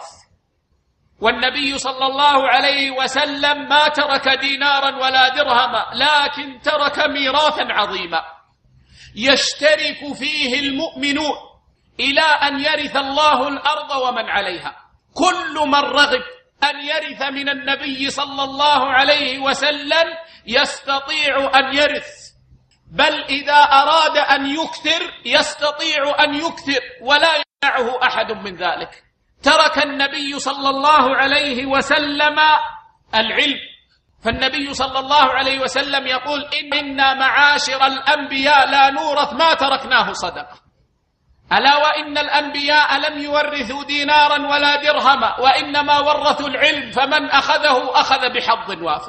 والنبي صلى الله عليه وسلم ما ترك دينارا ولا درهما، لكن ترك ميراثا عظيما يشترك فيه المؤمنون إلى أن يرث الله الأرض ومن عليها. كل من رغب أن يرث من النبي صلى الله عليه وسلم يستطيع أن يرث، بل إذا أراد أن يكثر يستطيع أن يكثر ولا يمنعه أحد من ذلك. ترك النبي صلى الله عليه وسلم العلم، فالنبي صلى الله عليه وسلم يقول: إنا معاشر الأنبياء لا نورث ما تركناه صدقة. ألا وإن الأنبياء لم يورثوا دينارا ولا درهما، وإنما ورثوا العلم، فمن أخذه أخذ بحظ وافر.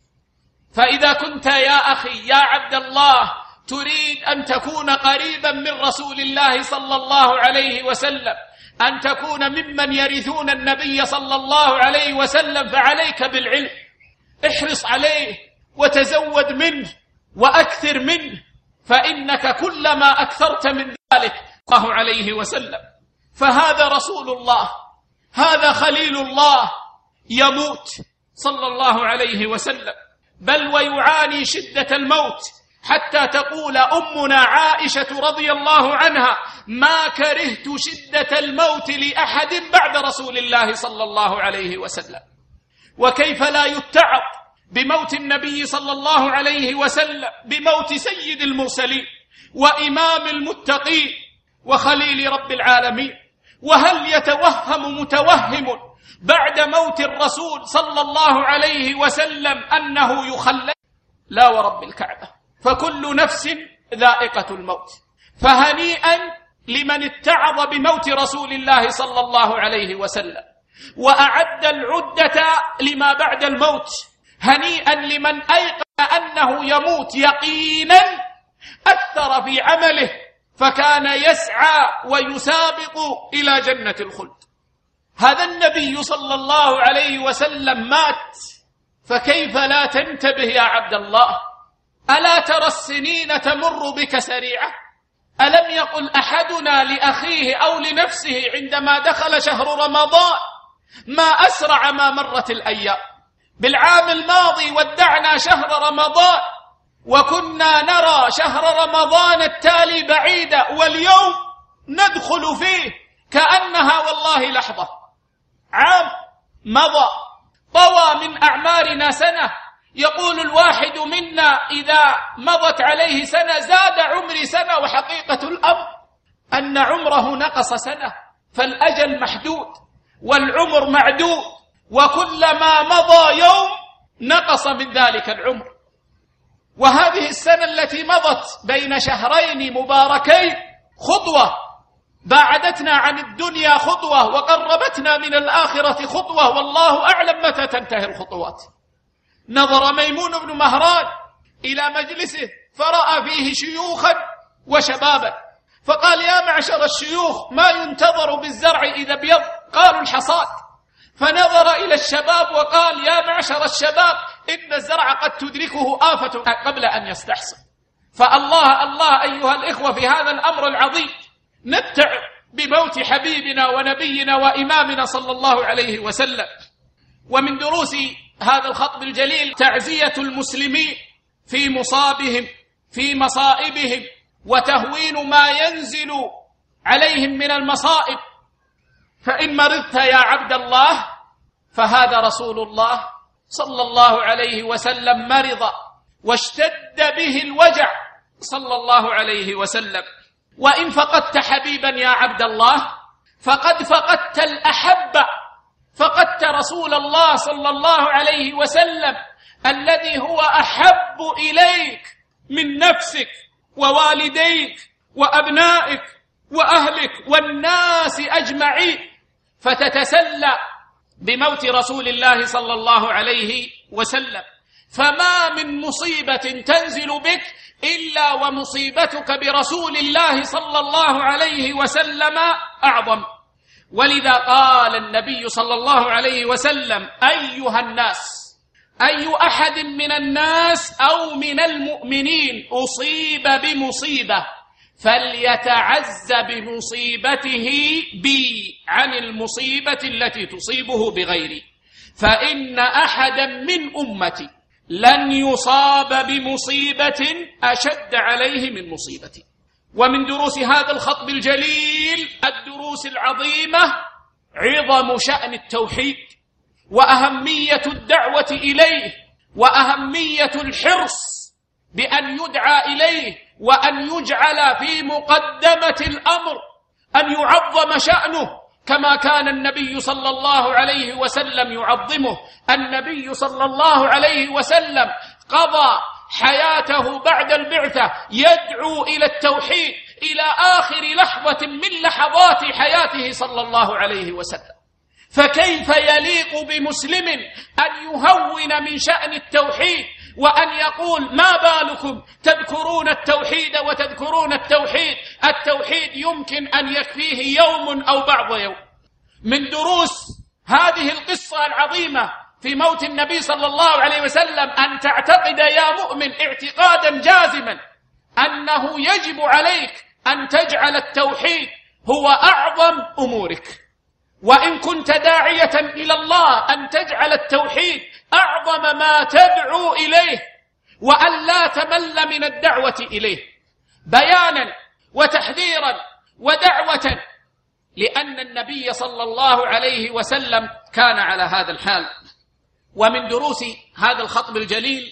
فإذا كنت يا أخي يا عبد الله تريد أن تكون قريبا من رسول الله صلى الله عليه وسلم، أن تكون ممن يرثون النبي صلى الله عليه وسلم، فعليك بالعلم، احرص عليه وتزود منه وأكثر منه، فإنك كلما أكثرت من ذلك الله عليه وسلم. فهذا رسول الله، هذا خليل الله يموت صلى الله عليه وسلم، بل ويعاني شدة الموت، حتى تقول أمنا عائشة رضي الله عنها: ما كرهت شدة الموت لأحد بعد رسول الله صلى الله عليه وسلم. وكيف لا يتعظ بموت النبي صلى الله عليه وسلم، بموت سيد المرسلين وإمام المتقين وخليل رب العالمين. وهل يتوهم متوهم بعد موت الرسول صلى الله عليه وسلم أنه يخلد؟ لا ورب الكعبة، فكل نفس ذائقة الموت. فهنيئا لمن اتعظ بموت رسول الله صلى الله عليه وسلم وأعد العدة لما بعد الموت. هنيئا لمن أيقن أنه يموت يقينا، أثر في عمله فكان يسعى ويسابق إلى جنة الخلد. هذا النبي صلى الله عليه وسلم مات، فكيف لا تنتبه يا عبد الله؟ ألا ترى السنين تمر بك سريعة؟ ألم يقل أحدنا لأخيه أو لنفسه عندما دخل شهر رمضان: ما أسرع ما مرت الأيام؟ بالعام الماضي ودعنا شهر رمضان وكنا نرى شهر رمضان التالي بعيدا، واليوم ندخل فيه كأنها والله لحظة. عام مضى طوى من أعمارنا سنة. يقول الواحد منا إذا مضت عليه سنة: زاد عمري سنة. وحقيقة الأمر أن عمره نقص سنة، فالأجل محدود والعمر معدود، وكلما مضى يوم نقص من ذلك العمر. وهذه السنة التي مضت بين شهرين مباركين خطوة بعدتنا عن الدنيا، خطوة وقربتنا من الآخرة خطوة، والله أعلم متى تنتهي الخطوات. نظر ميمون بن مهران إلى مجلسه فرأى فيه شيوخا وشبابا، فقال: يا معشر الشيوخ، ما ينتظر بالزرع إذا ابيض؟ قالوا: الحصاد. فنظر إلى الشباب وقال: يا معشر الشباب، إن الزرع قد تدركه آفة قبل أن يستحصل. فالله الله أيها الإخوة في هذا الأمر العظيم نتعب بموت حبيبنا ونبينا وإمامنا صلى الله عليه وسلم. ومن دروس هذا الخطب الجليل تعزية المسلمين في مصابهم، في مصائبهم، وتهوين ما ينزل عليهم من المصائب. فإن مرضت يا عبد الله فهذا رسول الله صلى الله عليه وسلم مرض واشتد به الوجع صلى الله عليه وسلم. وإن فقدت حبيبا يا عبد الله فقد فقدت الأحب، فقدت رسول الله صلى الله عليه وسلم الذي هو أحب إليك من نفسك ووالديك وأبنائك وأهلك والناس أجمعين، فتتسلى بموت رسول الله صلى الله عليه وسلم. فما من مصيبة تنزل بك إلا ومصيبتك برسول الله صلى الله عليه وسلم أعظم. ولذا قال النبي صلى الله عليه وسلم: أيها الناس أي أحد من الناس أو من المؤمنين أصيب بمصيبة فليتعز بمصيبته بي عن المصيبة التي تصيبه بغيري، فإن أحدا من أمتي لن يصاب بمصيبة أشد عليه من مصيبتي. ومن دروس هذا الخطب الجليل الدروس العظيمة عظم شأن التوحيد وأهمية الدعوة إليه وأهمية الحرص بأن يدعى إليه وأن يجعل في مقدمة الأمر، أن يعظم شأنه كما كان النبي صلى الله عليه وسلم يعظمه. النبي صلى الله عليه وسلم قضى حياته بعد البعثة يدعو إلى التوحيد إلى آخر لحظة من لحظات حياته صلى الله عليه وسلم، فكيف يليق بمسلم أن يهون من شأن التوحيد وأن يقول ما بالكم تذكرون التوحيد وتذكرون التوحيد؟ التوحيد يمكن أن يكفيه يوم أو بعض يوم. من دروس هذه القصة العظيمة في موت النبي صلى الله عليه وسلم أن تعتقد يا مؤمن اعتقادا جازما أنه يجب عليك أن تجعل التوحيد هو أعظم أمورك، وإن كنت داعية إلى الله أن تجعل التوحيد أعظم ما تدعو إليه، وأن لا تمل من الدعوة إليه بيانا وتحذيرا ودعوة، لأن النبي صلى الله عليه وسلم كان على هذا الحال. ومن دروس هذا الخطب الجليل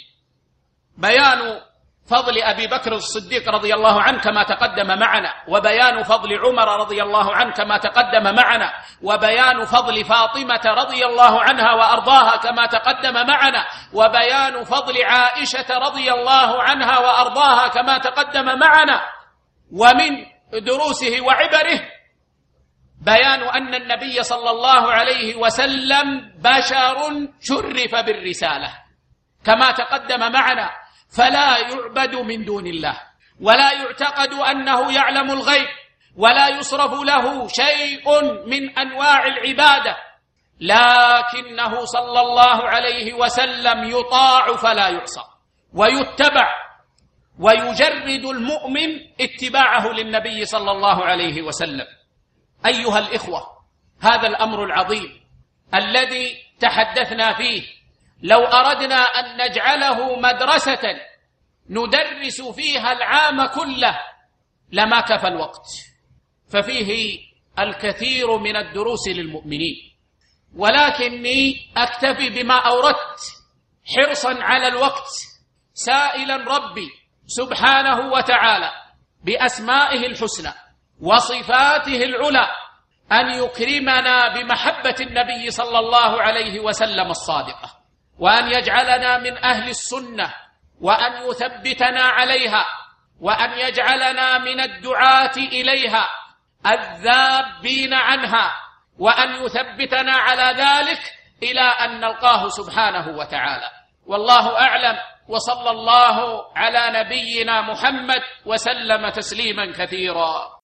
بيان فضل أبي بكر الصديق رضي الله عنه كما تقدم معنا، وبيان فضل عمر رضي الله عنه كما تقدم معنا، وبيان فضل فاطمة رضي الله عنها وأرضاها كما تقدم معنا، وبيان فضل عائشة رضي الله عنها وأرضاها كما تقدم معنا. ومن دروسه وعبره بيان أن النبي صلى الله عليه وسلم بشر شرف بالرسالة كما تقدم معنا، فلا يعبد من دون الله، ولا يعتقد أنه يعلم الغيب، ولا يصرف له شيء من أنواع العبادة، لكنه صلى الله عليه وسلم يطاع فلا يعصى ويتبع، ويجرد المؤمن اتباعه للنبي صلى الله عليه وسلم. أيها الإخوة، هذا الأمر العظيم الذي تحدثنا فيه لو أردنا أن نجعله مدرسة ندرس فيها العام كله لما كفى الوقت، ففيه الكثير من الدروس للمؤمنين، ولكني أكتفي بما أوردت حرصا على الوقت، سائلا ربي سبحانه وتعالى بأسمائه الحسنى وصفاته العلى أن يكرمنا بمحبة النبي صلى الله عليه وسلم الصادقة، وأن يجعلنا من أهل السنة، وأن يثبتنا عليها، وأن يجعلنا من الدعاة إليها الذابين عنها، وأن يثبتنا على ذلك إلى أن نلقاه سبحانه وتعالى. والله أعلم، وصلى الله على نبينا محمد وسلم تسليما كثيرا.